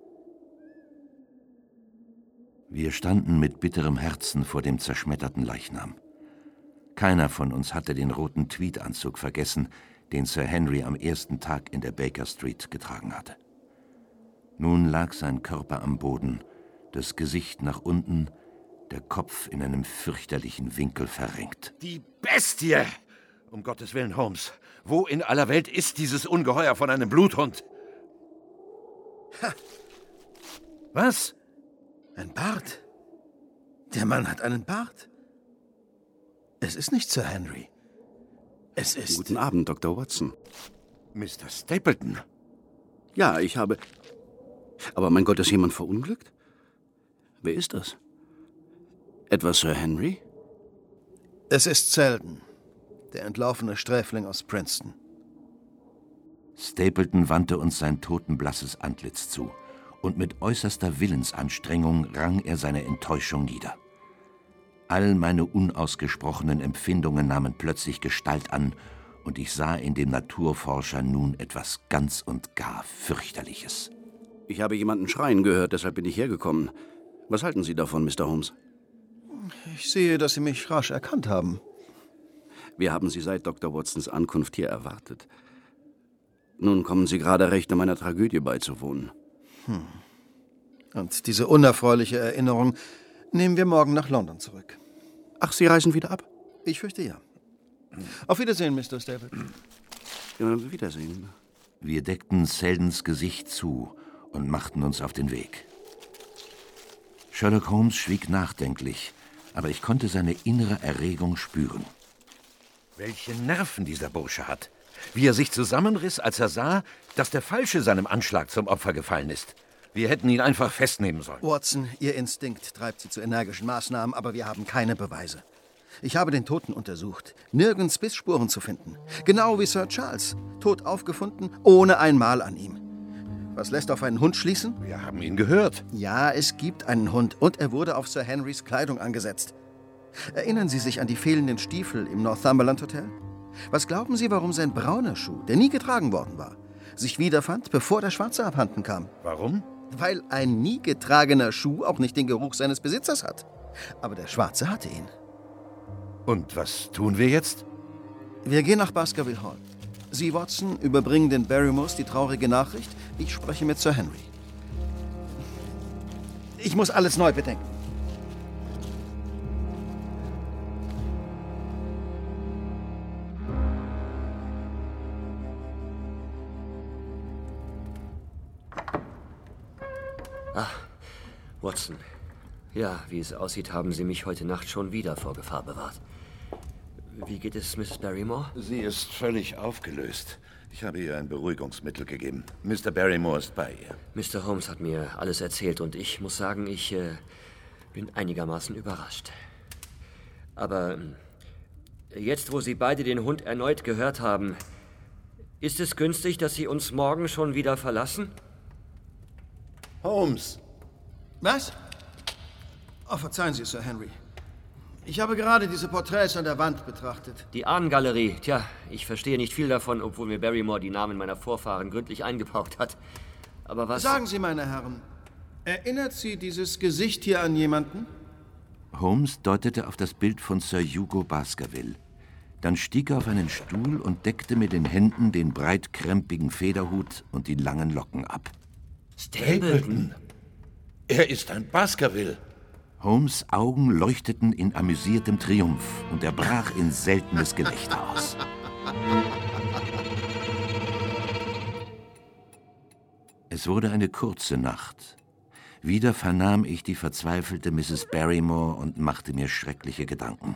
Wir standen mit bitterem Herzen vor dem zerschmetterten Leichnam. Keiner von uns hatte den roten Tweedanzug vergessen, den Sir Henry am ersten Tag in der Baker Street getragen hatte. Nun lag sein Körper am Boden, das Gesicht nach unten, der Kopf in einem fürchterlichen Winkel verrenkt. Die Bestie! Um Gottes Willen, Holmes, wo in aller Welt ist dieses Ungeheuer von einem Bluthund? Ha. Was? Ein Bart. Der Mann hat einen Bart. Es ist nicht Sir Henry. Es ist... Guten Abend, Doktor Watson. Mister Stapleton? Ja, ich habe... Aber mein Gott, ist jemand verunglückt? Wer ist das? Etwa Sir Henry? Es ist Selden, der entlaufene Sträfling aus Princeton. Stapleton wandte uns sein totenblasses Antlitz zu, und mit äußerster Willensanstrengung rang er seine Enttäuschung nieder. All meine unausgesprochenen Empfindungen nahmen plötzlich Gestalt an, und ich sah in dem Naturforscher nun etwas ganz und gar Fürchterliches. Ich habe jemanden schreien gehört, deshalb bin ich hergekommen. Was halten Sie davon, Mister Holmes? Ich sehe, dass Sie mich rasch erkannt haben. Wir haben Sie seit Doktor Watsons Ankunft hier erwartet. Nun kommen Sie gerade recht, um einer Tragödie beizuwohnen. Hm. Und diese unerfreuliche Erinnerung nehmen wir morgen nach London zurück. Ach, Sie reisen wieder ab? Ich fürchte ja. Auf Wiedersehen, Mister Stapleton. Ja, Wiedersehen. Wir deckten Seldens Gesicht zu und machten uns auf den Weg. Sherlock Holmes schwieg nachdenklich, aber ich konnte seine innere Erregung spüren. Welche Nerven dieser Bursche hat. Wie er sich zusammenriss, als er sah, dass der Falsche seinem Anschlag zum Opfer gefallen ist. Wir hätten ihn einfach festnehmen sollen. Watson, Ihr Instinkt treibt Sie zu energischen Maßnahmen, aber wir haben keine Beweise. Ich habe den Toten untersucht. Nirgends Bissspuren zu finden. Genau wie Sir Charles. Tot aufgefunden, ohne ein Mal an ihm. Was lässt auf einen Hund schließen? Wir haben ihn gehört. Ja, es gibt einen Hund und er wurde auf Sir Henrys Kleidung angesetzt. Erinnern Sie sich an die fehlenden Stiefel im Northumberland Hotel? Was glauben Sie, warum sein brauner Schuh, der nie getragen worden war, sich wiederfand, bevor der schwarze abhanden kam? Warum? Weil ein nie getragener Schuh auch nicht den Geruch seines Besitzers hat. Aber der schwarze hatte ihn. Und was tun wir jetzt? Wir gehen nach Baskerville Hall. Sie, Watson, überbringen den Barrymores die traurige Nachricht. Ich spreche mit Sir Henry. Ich muss alles neu bedenken. Ah, Watson. Ja, wie es aussieht, haben Sie mich heute Nacht schon wieder vor Gefahr bewahrt. Wie geht es Misses Barrymore? Sie ist völlig aufgelöst. Ich habe ihr ein Beruhigungsmittel gegeben. Mister Barrymore ist bei ihr. Mister Holmes hat mir alles erzählt und ich muss sagen, ich äh, bin einigermaßen überrascht. Aber äh, jetzt, wo Sie beide den Hund erneut gehört haben, ist es günstig, dass Sie uns morgen schon wieder verlassen? Holmes! Was? Oh, verzeihen Sie, Sir Henry. Ich habe gerade diese Porträts an der Wand betrachtet. Die Ahnengalerie. Tja, ich verstehe nicht viel davon, obwohl mir Barrymore die Namen meiner Vorfahren gründlich eingebraucht hat. Aber was... Sagen Sie, meine Herren, Erinnert Sie dieses Gesicht hier an jemanden? Holmes deutete auf das Bild von Sir Hugo Baskerville. Dann stieg er auf einen Stuhl und deckte mit den Händen den breitkrempigen Federhut und die langen Locken ab. Stapleton! Er ist ein Baskerville! Holmes' Augen leuchteten in amüsiertem Triumph und er brach in seltenes Gelächter aus. Es wurde eine kurze Nacht. Wieder vernahm ich die verzweifelte Misses Barrymore und machte mir schreckliche Gedanken.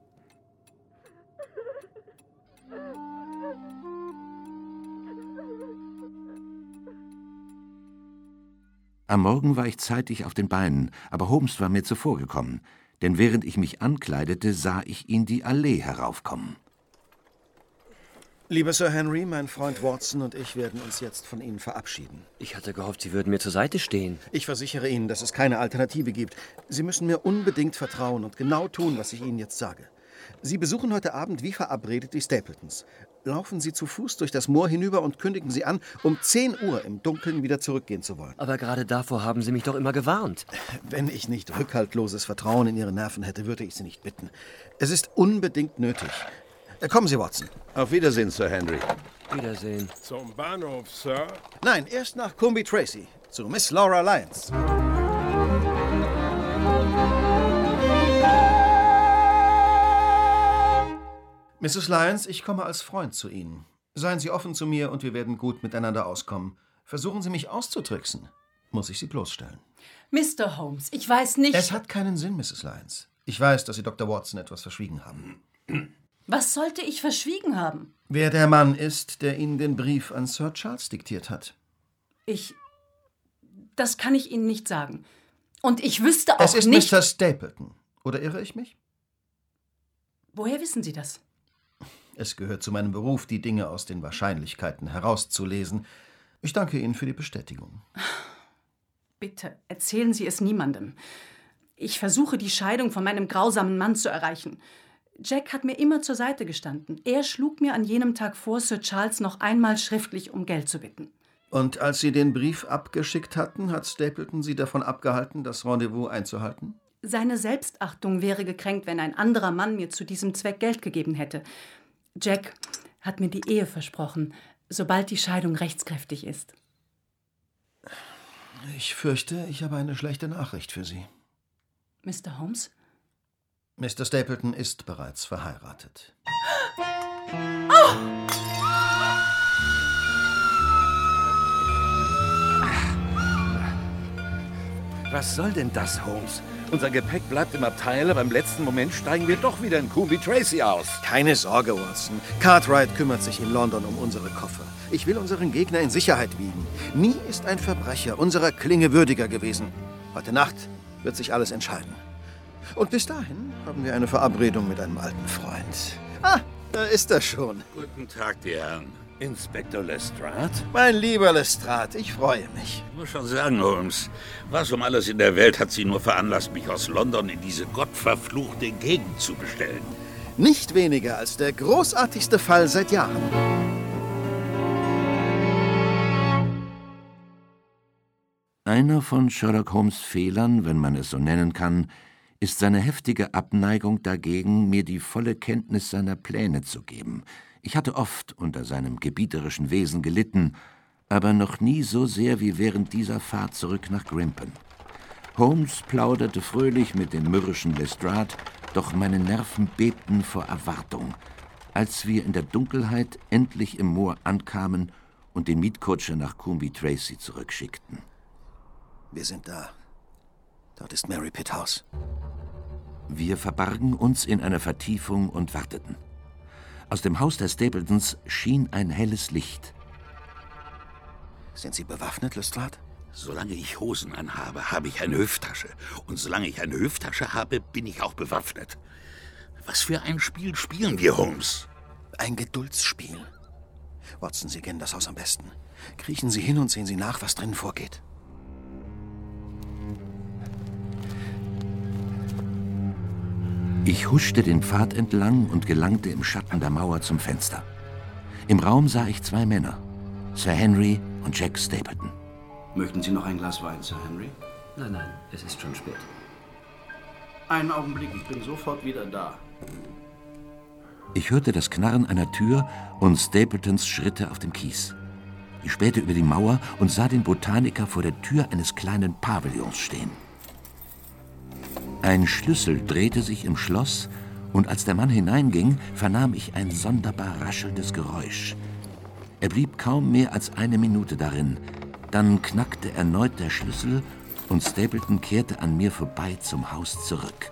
Am Morgen war ich zeitig auf den Beinen, aber Holmes war mir zuvorgekommen, denn während ich mich ankleidete, sah ich ihn die Allee heraufkommen. Lieber Sir Henry, mein Freund Watson und ich werden uns jetzt von Ihnen verabschieden. Ich hatte gehofft, Sie würden mir zur Seite stehen. Ich versichere Ihnen, dass es keine Alternative gibt. Sie müssen mir unbedingt vertrauen und genau tun, was ich Ihnen jetzt sage. Sie besuchen heute Abend wie verabredet die Stapletons. Laufen Sie zu Fuß durch das Moor hinüber und kündigen Sie an, um zehn Uhr im Dunkeln wieder zurückgehen zu wollen. Aber gerade davor haben Sie mich doch immer gewarnt. Wenn ich nicht rückhaltloses Vertrauen in Ihre Nerven hätte, würde ich Sie nicht bitten. Es ist unbedingt nötig. Kommen Sie, Watson. Auf Wiedersehen, Sir Henry. Wiedersehen. Zum Bahnhof, Sir? Nein, erst nach Coombe Tracey, zu Miss Laura Lyons. Misses Lyons, ich komme als Freund zu Ihnen. Seien Sie offen zu mir und wir werden gut miteinander auskommen. Versuchen Sie mich auszutricksen. Muss ich Sie bloßstellen. Mister Holmes, ich weiß nicht... Es hat keinen Sinn, Misses Lyons. Ich weiß, dass Sie Doktor Watson etwas verschwiegen haben. Was sollte ich verschwiegen haben? Wer der Mann ist, der Ihnen den Brief an Sir Charles diktiert hat. Ich... Das kann ich Ihnen nicht sagen. Und ich wüsste auch nicht... Es ist nicht... Mister Stapleton. Oder irre ich mich? Woher wissen Sie das? Es gehört zu meinem Beruf, die Dinge aus den Wahrscheinlichkeiten herauszulesen. Ich danke Ihnen für die Bestätigung. Bitte, erzählen Sie es niemandem. Ich versuche, die Scheidung von meinem grausamen Mann zu erreichen. Jack hat mir immer zur Seite gestanden. Er schlug mir an jenem Tag vor, Sir Charles noch einmal schriftlich um Geld zu bitten. Und als Sie den Brief abgeschickt hatten, hat Stapleton Sie davon abgehalten, das Rendezvous einzuhalten? Seine Selbstachtung wäre gekränkt, wenn ein anderer Mann mir zu diesem Zweck Geld gegeben hätte. Jack hat mir die Ehe versprochen, sobald die Scheidung rechtskräftig ist. Ich fürchte, ich habe eine schlechte Nachricht für Sie. Mister Holmes? Mister Stapleton ist bereits verheiratet. Oh! Was soll denn das, Holmes? Unser Gepäck bleibt im Abteil, aber im letzten Moment steigen wir doch wieder in Coombe Tracey aus. Keine Sorge, Watson. Cartwright kümmert sich in London um unsere Koffer. Ich will unseren Gegner in Sicherheit wiegen. Nie ist ein Verbrecher unserer Klinge würdiger gewesen. Heute Nacht wird sich alles entscheiden. Und bis dahin haben wir eine Verabredung mit einem alten Freund. Ah, da ist er schon. Guten Tag, die Herren. Inspektor Lestrade? Mein lieber Lestrade, ich freue mich. Ich muss schon sagen, Holmes, was um alles in der Welt hat Sie nur veranlasst, mich aus London in diese gottverfluchte Gegend zu bestellen? Nicht weniger als der großartigste Fall seit Jahren. Einer von Sherlock Holmes' Fehlern, wenn man es so nennen kann, ist seine heftige Abneigung dagegen, mir die volle Kenntnis seiner Pläne zu geben. Ich hatte oft unter seinem gebieterischen Wesen gelitten, aber noch nie so sehr wie während dieser Fahrt zurück nach Grimpen. Holmes plauderte fröhlich mit dem mürrischen Lestrade, doch meine Nerven bebten vor Erwartung, als wir in der Dunkelheit endlich im Moor ankamen und den Mietkutscher nach Coombe Tracey zurückschickten. Wir sind da. Dort ist Mary Pitt House. Wir verbargen uns in einer Vertiefung und warteten. Aus dem Haus der Stapletons schien ein helles Licht. Sind Sie bewaffnet, Lestrade? Solange ich Hosen anhabe, habe ich eine Hüfttasche. Und solange ich eine Hüfttasche habe, bin ich auch bewaffnet. Was für ein Spiel spielen wir, Holmes? Ein Geduldsspiel. Watson, Sie kennen das Haus am besten. Kriechen Sie hin und sehen Sie nach, was drinnen vorgeht. Ich huschte den Pfad entlang und gelangte im Schatten der Mauer zum Fenster. Im Raum sah ich zwei Männer, Sir Henry und Jack Stapleton. Möchten Sie noch ein Glas Wein, Sir Henry? Nein, nein, es ist schon spät. Einen Augenblick, ich bin sofort wieder da. Ich hörte das Knarren einer Tür und Stapletons Schritte auf dem Kies. Ich spähte über die Mauer und sah den Botaniker vor der Tür eines kleinen Pavillons stehen. Ein Schlüssel drehte sich im Schloss, und als der Mann hineinging, vernahm ich ein sonderbar raschelndes Geräusch. Er blieb kaum mehr als eine Minute darin. Dann knackte erneut der Schlüssel und Stapleton kehrte an mir vorbei zum Haus zurück.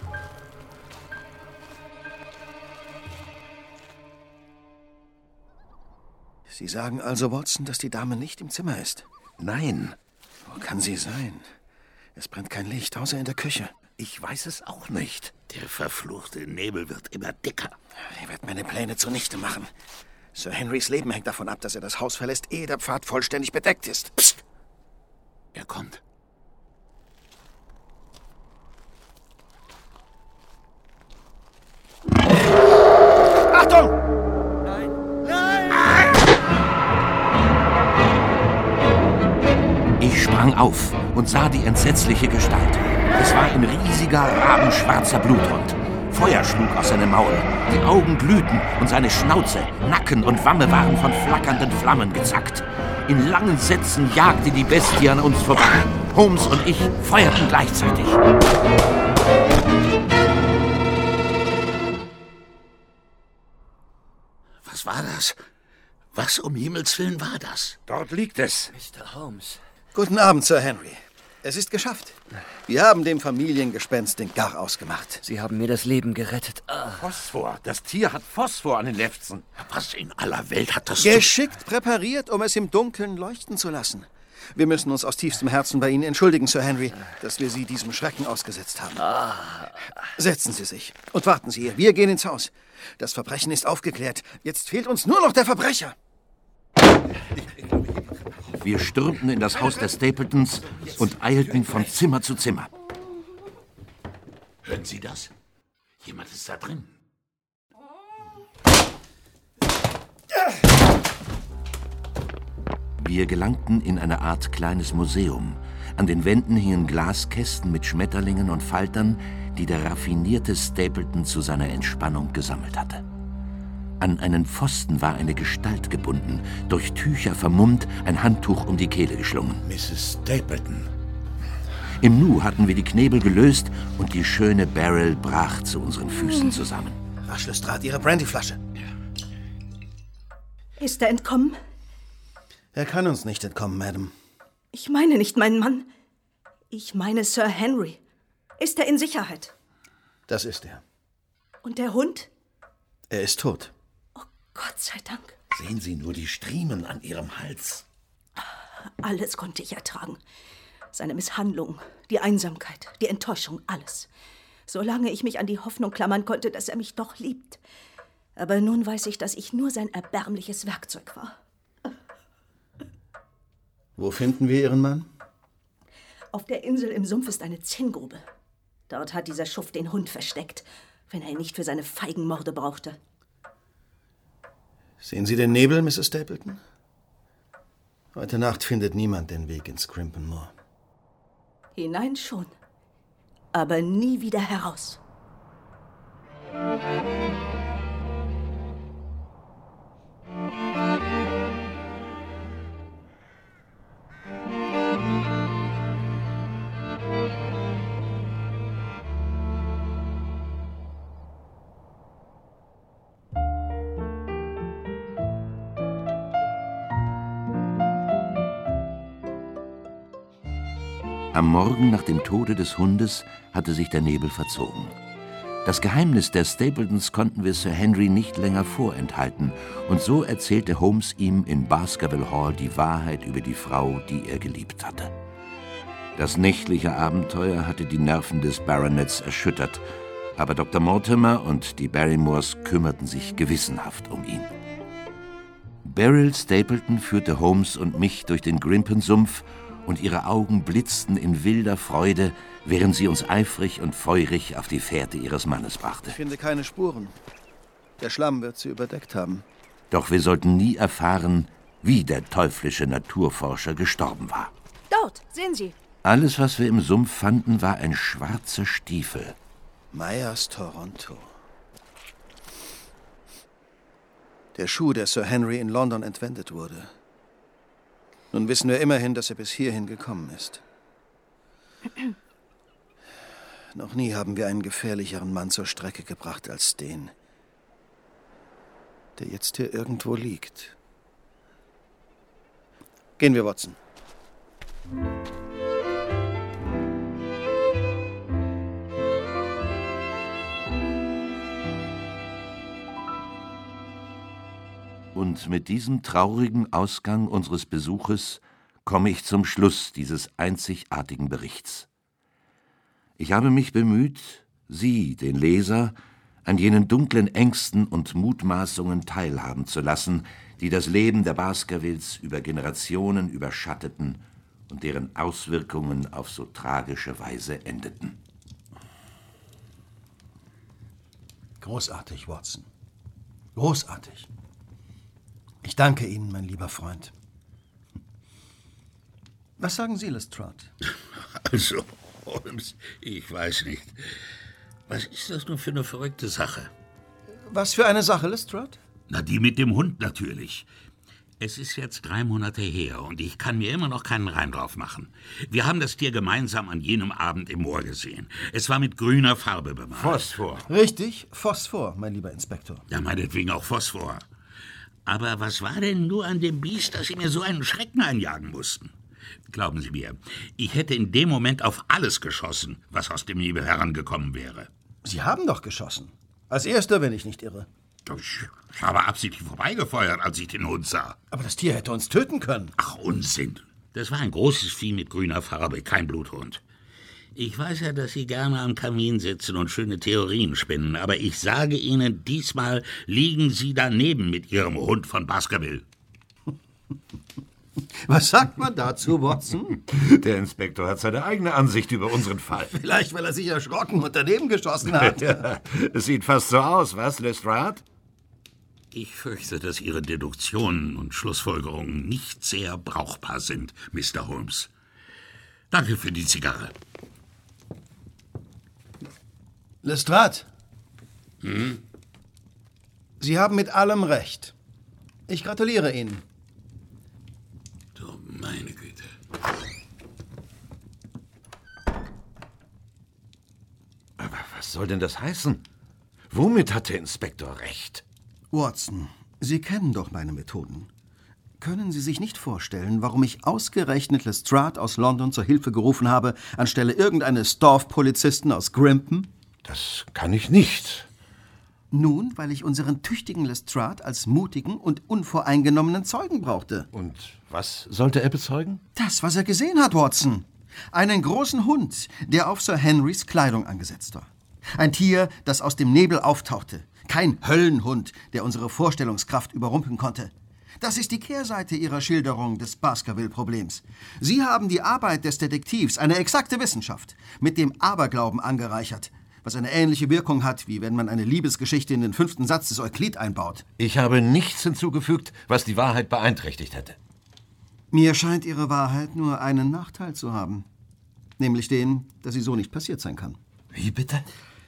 Sie sagen also, Watson, dass die Dame nicht im Zimmer ist? Nein. Wo kann sie sein? Es brennt kein Licht, außer in der Küche. Ich weiß es auch nicht. Der verfluchte Nebel wird immer dicker. Er wird meine Pläne zunichte machen. Sir Henrys Leben hängt davon ab, dass er das Haus verlässt, ehe der Pfad vollständig bedeckt ist. Psst! Er kommt. Achtung! Nein! Ich sprang auf und sah die entsetzliche Gestalt. Es war ein riesiger, rabenschwarzer Bluthund. Feuer schlug aus seinem Maul, die Augen glühten und seine Schnauze, Nacken und Wamme waren von flackernden Flammen gezackt. In langen Sätzen jagte die Bestie an uns vorbei. Holmes und ich feuerten gleichzeitig. Was war das? Was um Himmels Willen war das? Dort liegt es. Mister Holmes. Guten Abend, Sir Henry. Es ist geschafft. Wir haben dem Familiengespenst den Garaus gemacht. Sie haben mir das Leben gerettet. Ah. Phosphor. Das Tier hat Phosphor an den Lefzen. Was in aller Welt hat das... Geschickt präpariert, um es im Dunkeln leuchten zu lassen. Wir müssen uns aus tiefstem Herzen bei Ihnen entschuldigen, Sir Henry, dass wir Sie diesem Schrecken ausgesetzt haben. Ah. Setzen Sie sich und warten Sie hier. Wir gehen ins Haus. Das Verbrechen ist aufgeklärt. Jetzt fehlt uns nur noch der Verbrecher. Wir stürmten in das Haus der Stapletons und eilten von Zimmer zu Zimmer. Hören Sie das? Jemand ist da drin. Wir gelangten in eine Art kleines Museum. An den Wänden hingen Glaskästen mit Schmetterlingen und Faltern, die der raffinierte Stapleton zu seiner Entspannung gesammelt hatte. An einen Pfosten war eine Gestalt gebunden, durch Tücher vermummt, ein Handtuch um die Kehle geschlungen. Misses Stapleton. Im Nu hatten wir die Knebel gelöst und die schöne Beryl brach zu unseren Füßen zusammen. Rasch, Lestrade, Ihre Brandyflasche. Ist er entkommen? Er kann uns nicht entkommen, Madame. Ich meine nicht meinen Mann. Ich meine Sir Henry. Ist er in Sicherheit? Das ist er. Und der Hund? Er ist tot. Gott sei Dank. Sehen Sie nur die Striemen an Ihrem Hals. Alles konnte ich ertragen. Seine Misshandlung, die Einsamkeit, die Enttäuschung, alles. Solange ich mich an die Hoffnung klammern konnte, dass er mich doch liebt. Aber nun weiß ich, dass ich nur sein erbärmliches Werkzeug war. Wo finden wir Ihren Mann? Auf der Insel im Sumpf ist eine Zinngrube. Dort hat dieser Schuft den Hund versteckt, wenn er ihn nicht für seine feigen Morde brauchte. Sehen Sie den Nebel, Misses Stapleton? Heute Nacht findet niemand den Weg ins Crimpen Moor. Hinein schon, aber nie wieder heraus. Am Morgen nach dem Tode des Hundes hatte sich der Nebel verzogen. Das Geheimnis der Stapletons konnten wir Sir Henry nicht länger vorenthalten, und so erzählte Holmes ihm in Baskerville Hall die Wahrheit über die Frau, die er geliebt hatte. Das nächtliche Abenteuer hatte die Nerven des Baronets erschüttert, aber Doktor Mortimer und die Barrymores kümmerten sich gewissenhaft um ihn. Beryl Stapleton führte Holmes und mich durch den Grimpen-Sumpf, und ihre Augen blitzten in wilder Freude, während sie uns eifrig und feurig auf die Fährte ihres Mannes brachte. Ich finde keine Spuren. Der Schlamm wird sie überdeckt haben. Doch wir sollten nie erfahren, wie der teuflische Naturforscher gestorben war. Dort, sehen Sie, Alles, was wir im Sumpf fanden, war ein schwarzer Stiefel. Meyers Toronto. Der Schuh, der Sir Henry in London entwendet wurde. Nun wissen wir immerhin, dass er bis hierhin gekommen ist. Noch nie haben wir einen gefährlicheren Mann zur Strecke gebracht als den, der jetzt hier irgendwo liegt. Gehen wir, Watson. Und mit diesem traurigen Ausgang unseres Besuches komme ich zum Schluss dieses einzigartigen Berichts. Ich habe mich bemüht, Sie, den Leser, an jenen dunklen Ängsten und Mutmaßungen teilhaben zu lassen, die das Leben der Baskervilles über Generationen überschatteten und deren Auswirkungen auf so tragische Weise endeten. Großartig, Watson. Großartig. Ich danke Ihnen, mein lieber Freund. Was sagen Sie, Lestrade? Also, Holmes, ich weiß nicht. Was ist das nur für eine verrückte Sache? Was für eine Sache, Lestrade? Na, die mit dem Hund natürlich. Es ist jetzt drei Monate her und ich kann mir immer noch keinen Reim drauf machen. Wir haben das Tier gemeinsam an jenem Abend im Moor gesehen. Es war mit grüner Farbe bemalt. Phosphor. Richtig, Phosphor, mein lieber Inspektor. Ja, meinetwegen auch Phosphor. Aber was war denn nur an dem Biest, dass Sie mir so einen Schrecken einjagen mussten? Glauben Sie mir, ich hätte in dem Moment auf alles geschossen, was aus dem Nebel herangekommen wäre. Sie haben doch geschossen. Als Erster, wenn ich nicht irre. Ich habe absichtlich vorbeigefeuert, als ich den Hund sah. Aber das Tier hätte uns töten können. Ach, Unsinn. Das war ein großes Vieh mit grüner Farbe, kein Bluthund. Ich weiß ja, dass Sie gerne am Kamin sitzen und schöne Theorien spinnen, aber ich sage Ihnen, diesmal liegen Sie daneben mit Ihrem Hund von Baskerville. Was sagt man dazu, Watson? Der Inspektor hat seine eigene Ansicht über unseren Fall. Vielleicht, weil er sich erschrocken und daneben geschossen hat. Ja, es sieht fast so aus, was, Lestrade? Ich fürchte, dass Ihre Deduktionen und Schlussfolgerungen nicht sehr brauchbar sind, Mister Holmes. Danke für die Zigarre. Lestrade. Hm? Sie haben mit allem recht. Ich gratuliere Ihnen. Du meine Güte. Aber was soll denn das heißen? Womit hat der Inspektor recht? Watson, Sie kennen doch meine Methoden. Können Sie sich nicht vorstellen, warum ich ausgerechnet Lestrade aus London zur Hilfe gerufen habe, anstelle irgendeines Dorfpolizisten aus Grimpen? Das kann ich nicht. Nun, weil ich unseren tüchtigen Lestrade als mutigen und unvoreingenommenen Zeugen brauchte. Und was sollte er bezeugen? Das, was er gesehen hat, Watson. Einen großen Hund, der auf Sir Henrys Kleidung angesetzt war. Ein Tier, das aus dem Nebel auftauchte. Kein Höllenhund, der unsere Vorstellungskraft überrumpeln konnte. Das ist die Kehrseite Ihrer Schilderung des Baskerville-Problems. Sie haben die Arbeit des Detektivs, eine exakte Wissenschaft, mit dem Aberglauben angereichert, was eine ähnliche Wirkung hat, wie wenn man eine Liebesgeschichte in den fünften Satz des Euklid einbaut. Ich habe nichts hinzugefügt, was die Wahrheit beeinträchtigt hätte. Mir scheint Ihre Wahrheit nur einen Nachteil zu haben. Nämlich den, dass sie so nicht passiert sein kann. Wie bitte?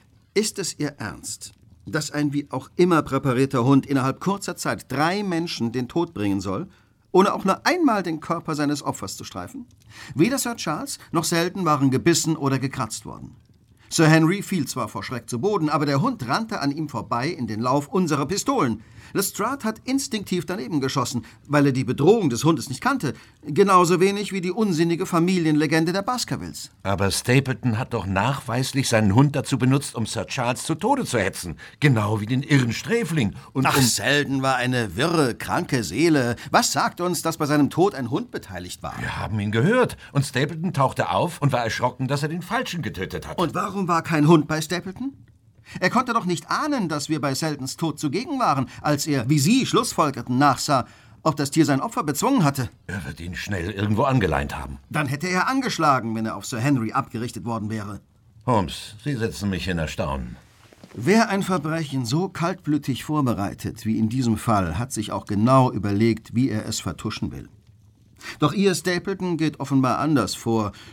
Ist es Ihr Ernst, dass ein wie auch immer präparierter Hund innerhalb kurzer Zeit drei Menschen den Tod bringen soll, ohne auch nur einmal den Körper seines Opfers zu streifen? Weder Sir Charles noch selten waren gebissen oder gekratzt worden. Sir Henry fiel zwar vor Schreck zu Boden, aber der Hund rannte an ihm vorbei in den Lauf unserer Pistolen. Lestrade hat instinktiv daneben geschossen, weil er die Bedrohung des Hundes nicht kannte. Genauso wenig wie die unsinnige Familienlegende der Baskervilles. Aber Stapleton hat doch nachweislich seinen Hund dazu benutzt, um Sir Charles zu Tode zu hetzen. Genau wie den irren Sträfling. Und Ach, um Selden war eine wirre, kranke Seele. Was sagt uns, dass bei seinem Tod ein Hund beteiligt war? Wir haben ihn gehört. Und Stapleton tauchte auf und war erschrocken, dass er den Falschen getötet hat. Und warum war kein Hund bei Stapleton? Er konnte doch nicht ahnen, dass wir bei Seldens Tod zugegen waren, als er, wie Sie schlussfolgerten, nachsah, ob das Tier sein Opfer bezwungen hatte. Er wird ihn schnell irgendwo angeleint haben. Dann hätte er angeschlagen, wenn er auf Sir Henry abgerichtet worden wäre. Holmes, Sie setzen mich in Erstaunen. Wer ein Verbrechen so kaltblütig vorbereitet wie in diesem Fall, hat sich auch genau überlegt, wie er es vertuschen will. Doch Ihr Stapleton geht offenbar anders vor.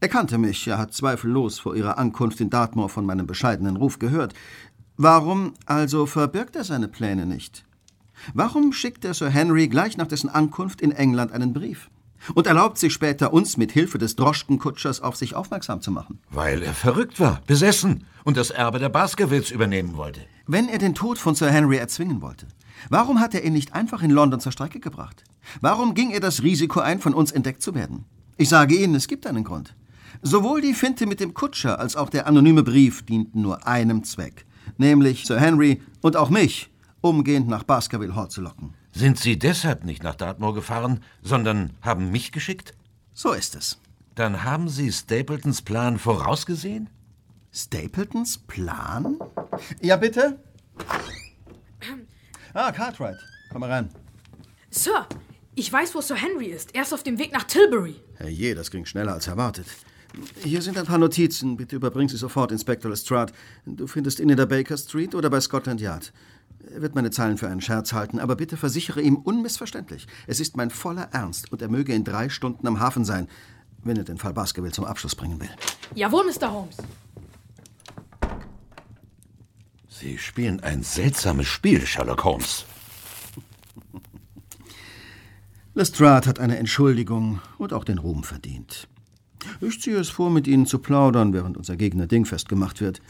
Er kannte mich, er hat zweifellos vor Ihrer Ankunft in Dartmoor von meinem bescheidenen Ruf gehört. Warum also verbirgt er seine Pläne nicht? Warum schickt er Sir Henry gleich nach dessen Ankunft in England einen Brief? Und erlaubt sich später, uns mit Hilfe des Droschkenkutschers auf sich aufmerksam zu machen? Weil er verrückt war, besessen und das Erbe der Baskervilles übernehmen wollte. Wenn er den Tod von Sir Henry erzwingen wollte, warum hat er ihn nicht einfach in London zur Strecke gebracht? Warum ging er das Risiko ein, von uns entdeckt zu werden? Ich sage Ihnen, es gibt einen Grund. Sowohl die Finte mit dem Kutscher als auch der anonyme Brief dienten nur einem Zweck, nämlich Sir Henry und auch mich umgehend nach Baskerville Hall zu locken. Sind Sie deshalb nicht nach Dartmoor gefahren, sondern haben mich geschickt? So ist es. Dann haben Sie Stapletons Plan vorausgesehen? Stapletons Plan? Ja, bitte? Ah, Cartwright. Komm mal rein. Sir, ich weiß, wo Sir Henry ist. Er ist auf dem Weg nach Tilbury. Herrje, das ging schneller als erwartet. Hier sind ein paar Notizen. Bitte überbring sie sofort, Inspektor Lestrade. Du findest ihn in der Baker Street oder bei Scotland Yard. Er wird meine Zahlen für einen Scherz halten, aber bitte versichere ihm unmissverständlich. Es ist mein voller Ernst und er möge in drei Stunden am Hafen sein, wenn er den Fall Baskerville zum Abschluss bringen will. Jawohl, Mister Holmes. Sie spielen ein seltsames Spiel, Sherlock Holmes. Lestrade hat eine Entschuldigung und auch den Ruhm verdient. Ich ziehe es vor, mit Ihnen zu plaudern, während unser Gegner dingfest gemacht wird.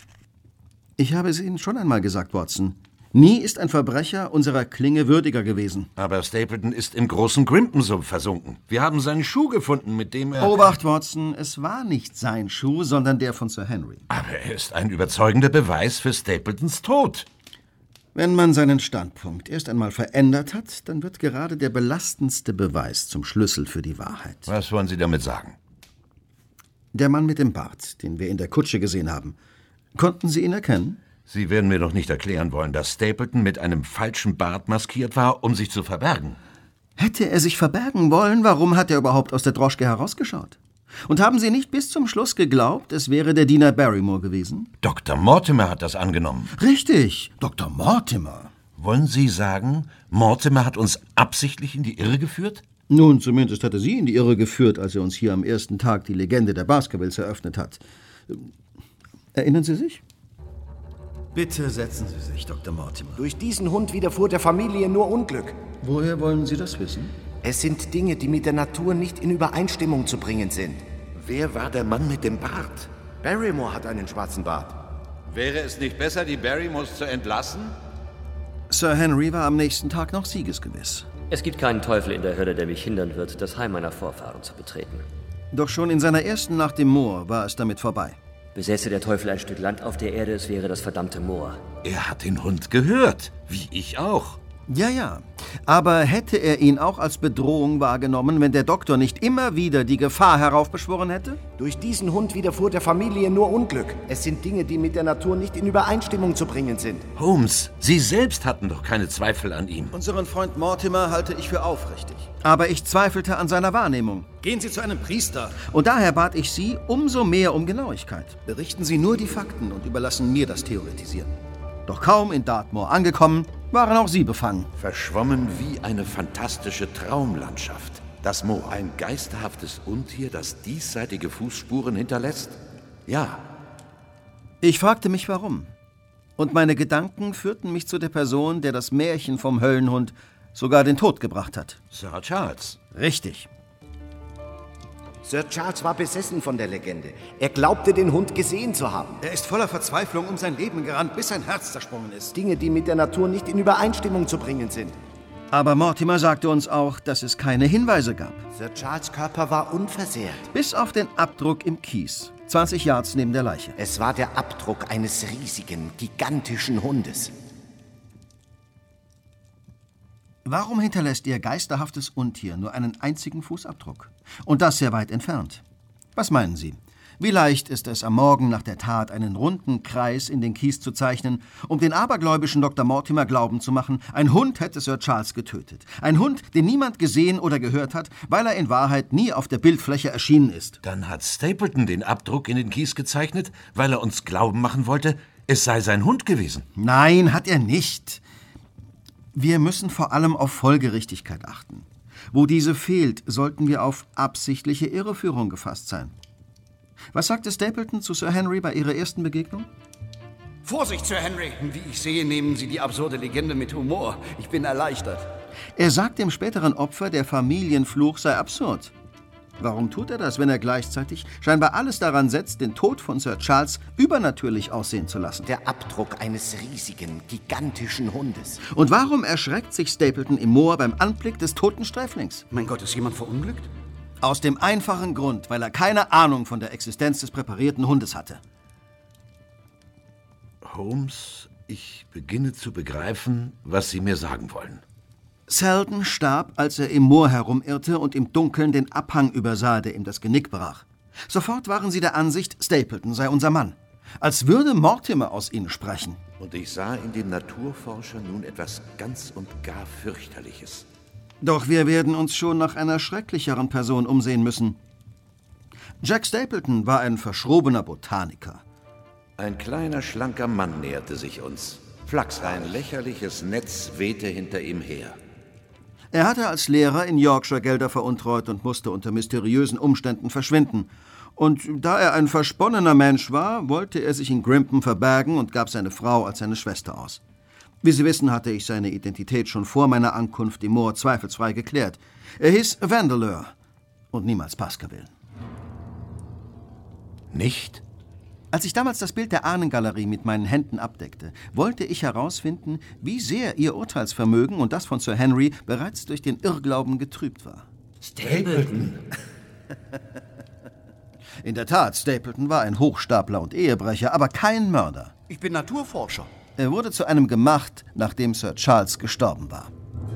Ich habe es Ihnen schon einmal gesagt, Watson. Nie ist ein Verbrecher unserer Klinge würdiger gewesen. Aber Stapleton ist im großen Grimpensumpf versunken. Wir haben seinen Schuh gefunden, mit dem er... Obacht, Watson, es war nicht sein Schuh, sondern der von Sir Henry. Aber er ist ein überzeugender Beweis für Stapletons Tod. Wenn man seinen Standpunkt erst einmal verändert hat, dann wird gerade der belastendste Beweis zum Schlüssel für die Wahrheit. Was wollen Sie damit sagen? Der Mann mit dem Bart, den wir in der Kutsche gesehen haben. Konnten Sie ihn erkennen? Sie werden mir doch nicht erklären wollen, dass Stapleton mit einem falschen Bart maskiert war, um sich zu verbergen. Hätte er sich verbergen wollen, warum hat er überhaupt aus der Droschke herausgeschaut? Und haben Sie nicht bis zum Schluss geglaubt, es wäre der Diener Barrymore gewesen? Doktor Mortimer hat das angenommen. Richtig, Doktor Mortimer. Wollen Sie sagen, Mortimer hat uns absichtlich in die Irre geführt? Nun, zumindest hat er Sie in die Irre geführt, als er uns hier am ersten Tag die Legende der Baskervilles eröffnet hat. Erinnern Sie sich? Bitte setzen Sie sich, Doktor Mortimer. Durch diesen Hund widerfuhr der Familie nur Unglück. Woher wollen Sie das wissen? Es sind Dinge, die mit der Natur nicht in Übereinstimmung zu bringen sind. Wer war der Mann mit dem Bart? Barrymore hat einen schwarzen Bart. Wäre es nicht besser, die Barrymores zu entlassen? Sir Henry war am nächsten Tag noch siegesgewiss. Es gibt keinen Teufel in der Hölle, der mich hindern wird, das Heim meiner Vorfahren zu betreten. Doch schon in seiner ersten Nacht im Moor war es damit vorbei. Besäße der Teufel ein Stück Land auf der Erde, es wäre das verdammte Moor. Er hat den Hund gehört, wie ich auch. Ja, ja. Aber hätte er ihn auch als Bedrohung wahrgenommen, wenn der Doktor nicht immer wieder die Gefahr heraufbeschworen hätte? Durch diesen Hund widerfuhr der Familie nur Unglück. Es sind Dinge, die mit der Natur nicht in Übereinstimmung zu bringen sind. Holmes, Sie selbst hatten doch keine Zweifel an ihm. Unseren Freund Mortimer halte ich für aufrichtig. Aber ich zweifelte an seiner Wahrnehmung. Gehen Sie zu einem Priester. Und daher bat ich Sie umso mehr um Genauigkeit. Berichten Sie nur die Fakten und überlassen mir das Theoretisieren. Doch kaum in Dartmoor angekommen, waren auch Sie befangen. Verschwommen wie eine fantastische Traumlandschaft. Das Moor, ein geisterhaftes Untier, das diesseitige Fußspuren hinterlässt? Ja. Ich fragte mich, warum. Und meine Gedanken führten mich zu der Person, der das Märchen vom Höllenhund sogar den Tod gebracht hat. Sir Charles. Richtig. Sir Charles war besessen von der Legende. Er glaubte, den Hund gesehen zu haben. Er ist voller Verzweiflung um sein Leben gerannt, bis sein Herz zersprungen ist. Dinge, die mit der Natur nicht in Übereinstimmung zu bringen sind. Aber Mortimer sagte uns auch, dass es keine Hinweise gab. Sir Charles' Körper war unversehrt. Bis auf den Abdruck im Kies, zwanzig Yards neben der Leiche. Es war der Abdruck eines riesigen, gigantischen Hundes. Warum hinterlässt Ihr geisterhaftes Untier nur einen einzigen Fußabdruck? Und das sehr weit entfernt. Was meinen Sie? Wie leicht ist es, am Morgen nach der Tat einen runden Kreis in den Kies zu zeichnen, um den abergläubischen Doktor Mortimer glauben zu machen, ein Hund hätte Sir Charles getötet. Ein Hund, den niemand gesehen oder gehört hat, weil er in Wahrheit nie auf der Bildfläche erschienen ist. Dann hat Stapleton den Abdruck in den Kies gezeichnet, weil er uns glauben machen wollte, es sei sein Hund gewesen. Nein, hat er nicht. Wir müssen vor allem auf Folgerichtigkeit achten. Wo diese fehlt, sollten wir auf absichtliche Irreführung gefasst sein. Was sagte Stapleton zu Sir Henry bei ihrer ersten Begegnung? Vorsicht, Sir Henry! Wie ich sehe, nehmen Sie die absurde Legende mit Humor. Ich bin erleichtert. Er sagt dem späteren Opfer, der Familienfluch sei absurd. Warum tut er das, wenn er gleichzeitig scheinbar alles daran setzt, den Tod von Sir Charles übernatürlich aussehen zu lassen? Der Abdruck eines riesigen, gigantischen Hundes. Und warum erschreckt sich Stapleton im Moor beim Anblick des toten Sträflings? Mein Gott, ist jemand verunglückt? Aus dem einfachen Grund, weil er keine Ahnung von der Existenz des präparierten Hundes hatte. Holmes, ich beginne zu begreifen, was Sie mir sagen wollen. Selden starb, als er im Moor herumirrte und im Dunkeln den Abhang übersah, der ihm das Genick brach. Sofort waren sie der Ansicht, Stapleton sei unser Mann. Als würde Mortimer aus ihnen sprechen. Und ich sah in dem Naturforscher nun etwas ganz und gar fürchterliches. Doch wir werden uns schon nach einer schrecklicheren Person umsehen müssen. Jack Stapleton war ein verschrobener Botaniker. Ein kleiner, schlanker Mann näherte sich uns. Flachs, ein lächerliches Netz wehte hinter ihm her. Er hatte als Lehrer in Yorkshire Gelder veruntreut und musste unter mysteriösen Umständen verschwinden. Und da er ein versponnener Mensch war, wollte er sich in Grimpen verbergen und gab seine Frau als seine Schwester aus. Wie Sie wissen, hatte ich seine Identität schon vor meiner Ankunft im Moor zweifelsfrei geklärt. Er hieß Vandeleur und niemals Baskerville. Nicht? Als ich damals das Bild der Ahnengalerie mit meinen Händen abdeckte, wollte ich herausfinden, wie sehr ihr Urteilsvermögen und das von Sir Henry bereits durch den Irrglauben getrübt war. Stapleton? In der Tat, Stapleton war ein Hochstapler und Ehebrecher, aber kein Mörder. Ich bin Naturforscher. Er wurde zu einem gemacht, nachdem Sir Charles gestorben war.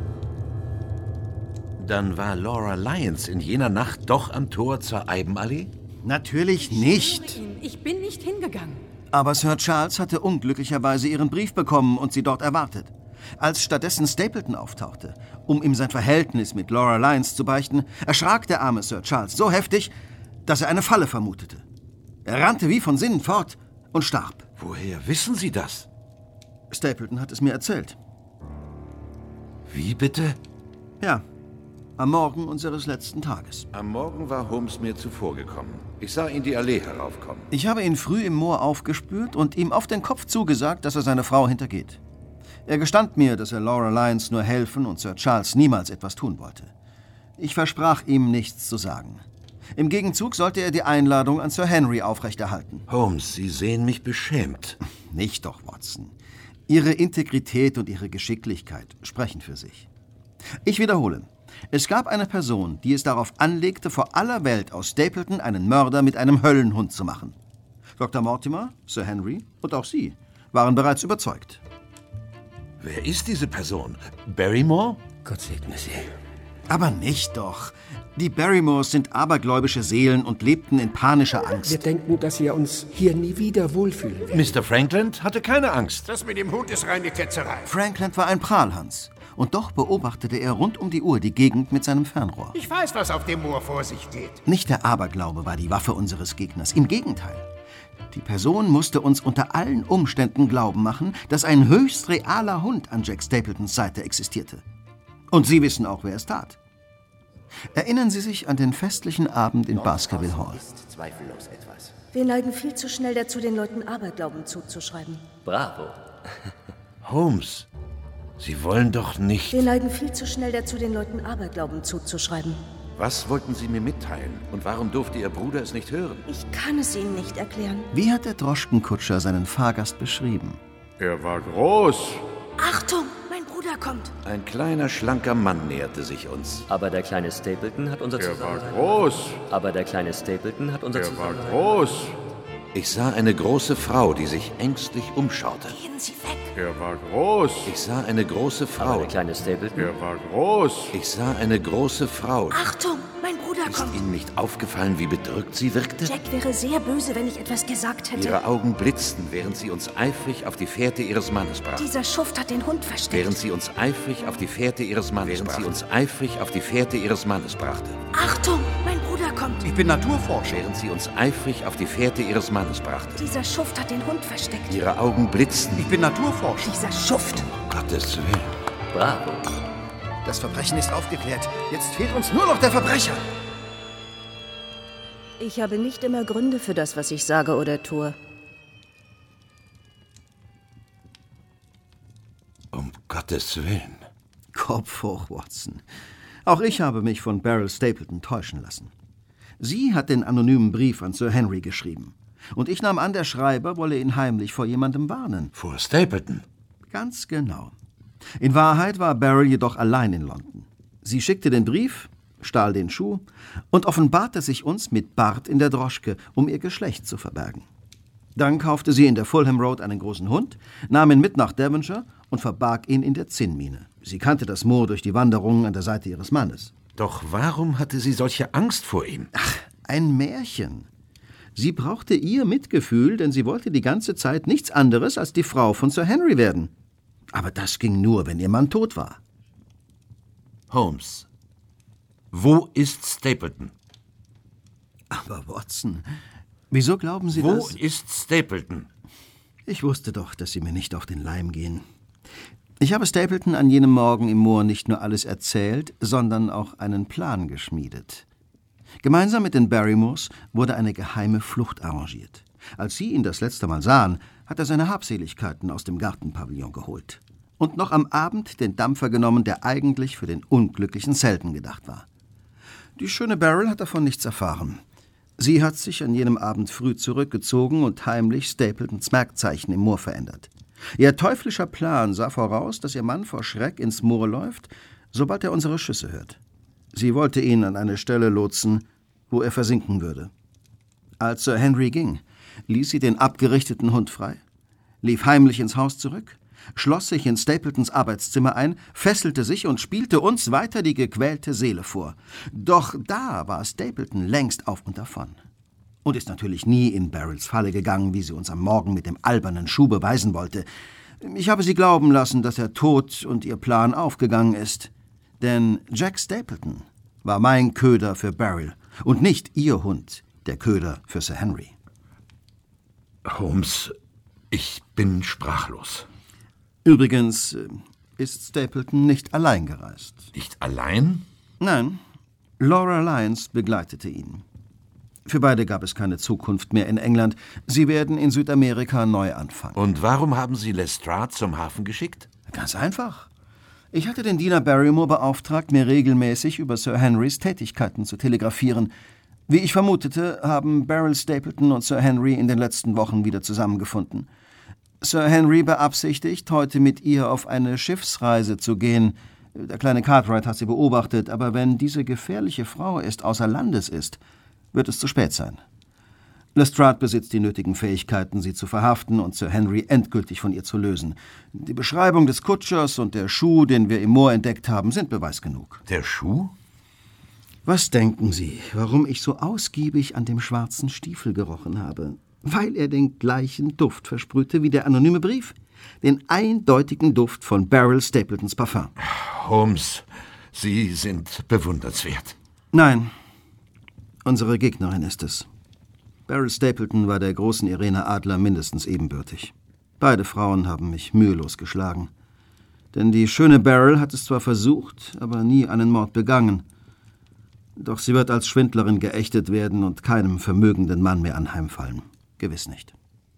Dann war Laura Lyons in jener Nacht doch am Tor zur Eibenallee? Natürlich nicht. Ich bin nicht hingegangen. Aber Sir Charles hatte unglücklicherweise ihren Brief bekommen und sie dort erwartet. Als stattdessen Stapleton auftauchte, um ihm sein Verhältnis mit Laura Lyons zu beichten, erschrak der arme Sir Charles so heftig, dass er eine Falle vermutete. Er rannte wie von Sinnen fort und starb. Woher wissen Sie das? Stapleton hat es mir erzählt. Wie bitte? Ja, am Morgen unseres letzten Tages. Am Morgen war Holmes mir zuvorgekommen. Ich sah ihn die Allee heraufkommen. Ich habe ihn früh im Moor aufgespürt und ihm auf den Kopf zugesagt, dass er seine Frau hintergeht. Er gestand mir, dass er Laura Lyons nur helfen und Sir Charles niemals etwas tun wollte. Ich versprach ihm, nichts zu sagen. Im Gegenzug sollte er die Einladung an Sir Henry aufrechterhalten. Holmes, Sie sehen mich beschämt. Nicht doch, Watson. Ihre Integrität und Ihre Geschicklichkeit sprechen für sich. Ich wiederhole. Es gab eine Person, die es darauf anlegte, vor aller Welt aus Stapleton einen Mörder mit einem Höllenhund zu machen. Doktor Mortimer, Sir Henry und auch Sie waren bereits überzeugt. Wer ist diese Person? Barrymore? Gott segne sie. Aber nicht doch. Die Barrymores sind abergläubische Seelen und lebten in panischer Angst. Wir denken, dass wir uns hier nie wieder wohlfühlen werden. Mister Frankland hatte keine Angst. Das mit dem Hund ist reine Ketzerei. Frankland war ein Prahlhans. Und doch beobachtete er rund um die Uhr die Gegend mit seinem Fernrohr. Ich weiß, was auf dem Moor vor sich geht. Nicht der Aberglaube war die Waffe unseres Gegners. Im Gegenteil. Die Person musste uns unter allen Umständen glauben machen, dass ein höchst realer Hund an Jack Stapletons Seite existierte. Und Sie wissen auch, wer es tat. Erinnern Sie sich an den festlichen Abend in Baskerville Hall? Ist zweifellos etwas. Wir neigen viel zu schnell dazu, den Leuten Aberglauben zuzuschreiben. Bravo. Holmes, Sie wollen doch nicht... Wir neigen viel zu schnell dazu, den Leuten Aberglauben zuzuschreiben. Was wollten Sie mir mitteilen? Und warum durfte Ihr Bruder es nicht hören? Ich kann es Ihnen nicht erklären. Wie hat der Droschkenkutscher seinen Fahrgast beschrieben? Er war groß. Achtung, mein Bruder kommt. Ein kleiner, schlanker Mann näherte sich uns. Aber der kleine Stapleton hat unser Er Zusammensein... war groß. Aber der kleine Stapleton hat unser Er war Zusammensein... groß. Ich sah eine große Frau, die sich ängstlich umschaute. Gehen Sie weg. Er war groß. Ich sah eine große Aber Frau. der kleine Stapleton... Er war groß. Ich sah eine große Frau. Achtung, mein Bruder Ist kommt. Ihnen nicht aufgefallen, wie bedrückt sie wirkte? Jack wäre sehr böse, wenn ich etwas gesagt hätte. Ihre Augen blitzten, während sie uns eifrig auf die Fährte ihres Mannes brachte. Dieser Schuft hat den Hund versteckt. Während sie uns eifrig auf die Fährte ihres Mannes während brachte. sie uns eifrig auf die Fährte ihres Mannes brachte. Achtung, mein Bruder kommt. Ich bin Naturforscher. Während sie uns eifrig auf die Fährte ihres Mannes brachte. Dieser Schuft hat den Hund versteckt. Ihre Augen blitzten. Ich bin Naturforscher. Dieser Schuft. Um Gottes Willen. Bravo. Das Verbrechen ist aufgeklärt. Jetzt fehlt uns nur noch der Verbrecher. Ich habe nicht immer Gründe für das, was ich sage oder tue. Um Gottes Willen. Kopf hoch, Watson. Auch ich habe mich von Beryl Stapleton täuschen lassen. Sie hat den anonymen Brief an Sir Henry geschrieben. Und ich nahm an, der Schreiber wolle ihn heimlich vor jemandem warnen. Vor Stapleton? Ganz genau. In Wahrheit war Beryl jedoch allein in London. Sie schickte den Brief, stahl den Schuh und offenbarte sich uns mit Bart in der Droschke, um ihr Geschlecht zu verbergen. Dann kaufte sie in der Fulham Road einen großen Hund, nahm ihn mit nach Devonshire und verbarg ihn in der Zinnmine. Sie kannte das Moor durch die Wanderungen an der Seite ihres Mannes. Doch warum hatte sie solche Angst vor ihm? Ach, ein Märchen. Sie brauchte ihr Mitgefühl, denn sie wollte die ganze Zeit nichts anderes als die Frau von Sir Henry werden. Aber das ging nur, wenn ihr Mann tot war. Holmes, wo ist Stapleton? Aber Watson, wieso glauben Sie Wo das? Wo ist Stapleton? Ich wusste doch, dass Sie mir nicht auf den Leim gehen. Ich habe Stapleton an jenem Morgen im Moor nicht nur alles erzählt, sondern auch einen Plan geschmiedet. Gemeinsam mit den Barrymores wurde eine geheime Flucht arrangiert. Als sie ihn das letzte Mal sahen, hat er seine Habseligkeiten aus dem Gartenpavillon geholt. Und noch am Abend den Dampfer genommen, der eigentlich für den unglücklichen Selden gedacht war. Die schöne Beryl hat davon nichts erfahren. Sie hat sich an jenem Abend früh zurückgezogen und heimlich Stapletons Merkzeichen im Moor verändert. Ihr teuflischer Plan sah voraus, dass ihr Mann vor Schreck ins Moor läuft, sobald er unsere Schüsse hört. Sie wollte ihn an eine Stelle lotsen, wo er versinken würde. Als Sir Henry ging, ließ sie den abgerichteten Hund frei, lief heimlich ins Haus zurück, schloss sich in Stapletons Arbeitszimmer ein, fesselte sich und spielte uns weiter die gequälte Seele vor. Doch da war Stapleton längst auf und davon. Und ist natürlich nie in Beryls Falle gegangen, wie sie uns am Morgen mit dem albernen Schuh beweisen wollte. Ich habe sie glauben lassen, dass er tot und ihr Plan aufgegangen ist. Denn Jack Stapleton war mein Köder für Beryl und nicht ihr Hund, der Köder für Sir Henry. Holmes, ich bin sprachlos. Übrigens ist Stapleton nicht allein gereist. Nicht allein? Nein, Laura Lyons begleitete ihn. Für beide gab es keine Zukunft mehr in England. Sie werden in Südamerika neu anfangen. Und warum haben Sie Lestrade zum Hafen geschickt? Ganz einfach. Ich hatte den Diener Barrymore beauftragt, mir regelmäßig über Sir Henrys Tätigkeiten zu telegrafieren. Wie ich vermutete, haben Beryl Stapleton und Sir Henry in den letzten Wochen wieder zusammengefunden. Sir Henry beabsichtigt, heute mit ihr auf eine Schiffsreise zu gehen. Der kleine Cartwright hat sie beobachtet, aber wenn diese gefährliche Frau erst außer Landes ist, wird es zu spät sein. Lestrade besitzt die nötigen Fähigkeiten, sie zu verhaften und Sir Henry endgültig von ihr zu lösen. Die Beschreibung des Kutschers und der Schuh, den wir im Moor entdeckt haben, sind Beweis genug. Der Schuh? Was denken Sie, warum ich so ausgiebig an dem schwarzen Stiefel gerochen habe? Weil er den gleichen Duft versprühte wie der anonyme Brief. Den eindeutigen Duft von Beryl Stapletons Parfum. Holmes, Sie sind bewundernswert. Nein, unsere Gegnerin ist es. Beryl Stapleton war der großen Irene Adler mindestens ebenbürtig. Beide Frauen haben mich mühelos geschlagen. Denn die schöne Beryl hat es zwar versucht, aber nie einen Mord begangen. Doch sie wird als Schwindlerin geächtet werden und keinem vermögenden Mann mehr anheimfallen. Gewiss nicht.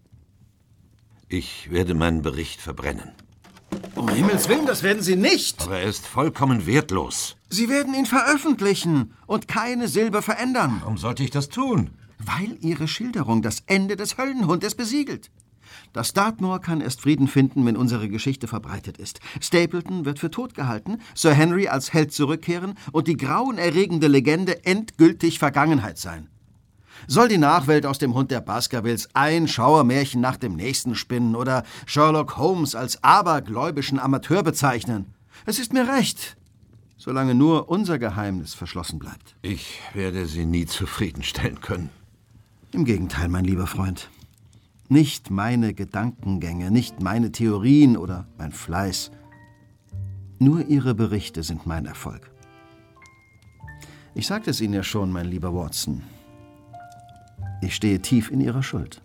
Ich werde meinen Bericht verbrennen. Um Himmels Willen, das werden Sie nicht! Aber er ist vollkommen wertlos. Sie werden ihn veröffentlichen und keine Silbe verändern. Warum sollte ich das tun? Weil Ihre Schilderung das Ende des Höllenhundes besiegelt. Das Dartmoor kann erst Frieden finden, wenn unsere Geschichte verbreitet ist. Stapleton wird für tot gehalten, Sir Henry als Held zurückkehren und die grauenerregende Legende endgültig Vergangenheit sein. Soll die Nachwelt aus dem Hund der Baskervilles ein Schauermärchen nach dem nächsten spinnen oder Sherlock Holmes als abergläubischen Amateur bezeichnen? Es ist mir recht, solange nur unser Geheimnis verschlossen bleibt. Ich werde Sie nie zufriedenstellen können. Im Gegenteil, mein lieber Freund. Nicht meine Gedankengänge, nicht meine Theorien oder mein Fleiß. Nur Ihre Berichte sind mein Erfolg. Ich sagte es Ihnen ja schon, mein lieber Watson. Ich stehe tief in Ihrer Schuld.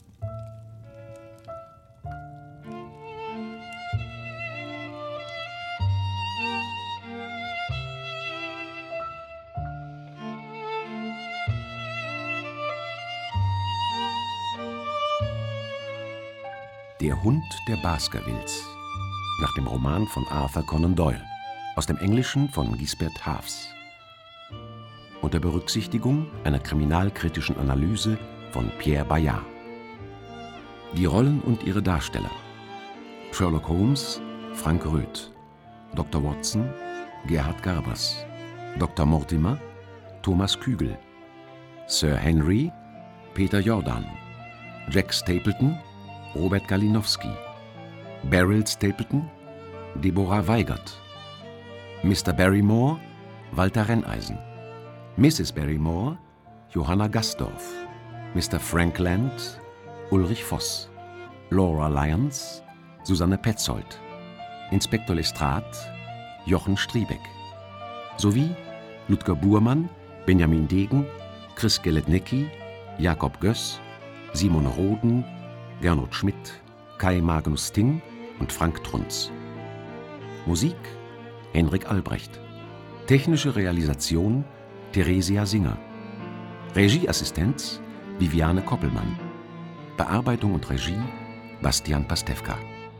Der Hund der Baskervilles, nach dem Roman von Arthur Conan Doyle, aus dem Englischen von Gisbert Haafs. Unter Berücksichtigung einer kriminalkritischen Analyse von Pierre Bayard. Die Rollen und ihre Darsteller: Sherlock Holmes, Frank Röth, Doktor Watson, Gerhard Garbers, Doktor Mortimer, Thomas Kügel, Sir Henry, Peter Jordan, Jack Stapleton, Robert Galinowski, Beryl Stapleton, Deborah Weigert, Mister Barrymore, Walter Renneisen, Misses Barrymore, Johanna Gasdorf, Mister Frankland, Ulrich Voss, Laura Lyons, Susanne Petzold, Inspektor Lestrade, Jochen Striebeck, sowie Ludger Buhrmann, Benjamin Degen, Chris Geletnicki, Jakob Göss, Simon Roden, Gernot Schmidt, Kai Magnus Ting und Frank Trunz. Musik Henrik Albrecht. Technische Realisation Theresia Singer. Regieassistenz Viviane Koppelmann. Bearbeitung und Regie Bastian Pastewka.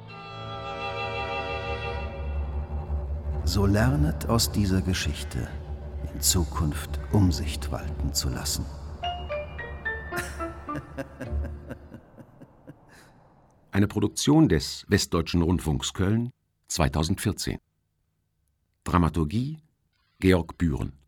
So lernet aus dieser Geschichte, in Zukunft Umsicht walten zu lassen. Eine Produktion des Westdeutschen Rundfunks Köln zweitausendvierzehn. Dramaturgie Georg Bühren.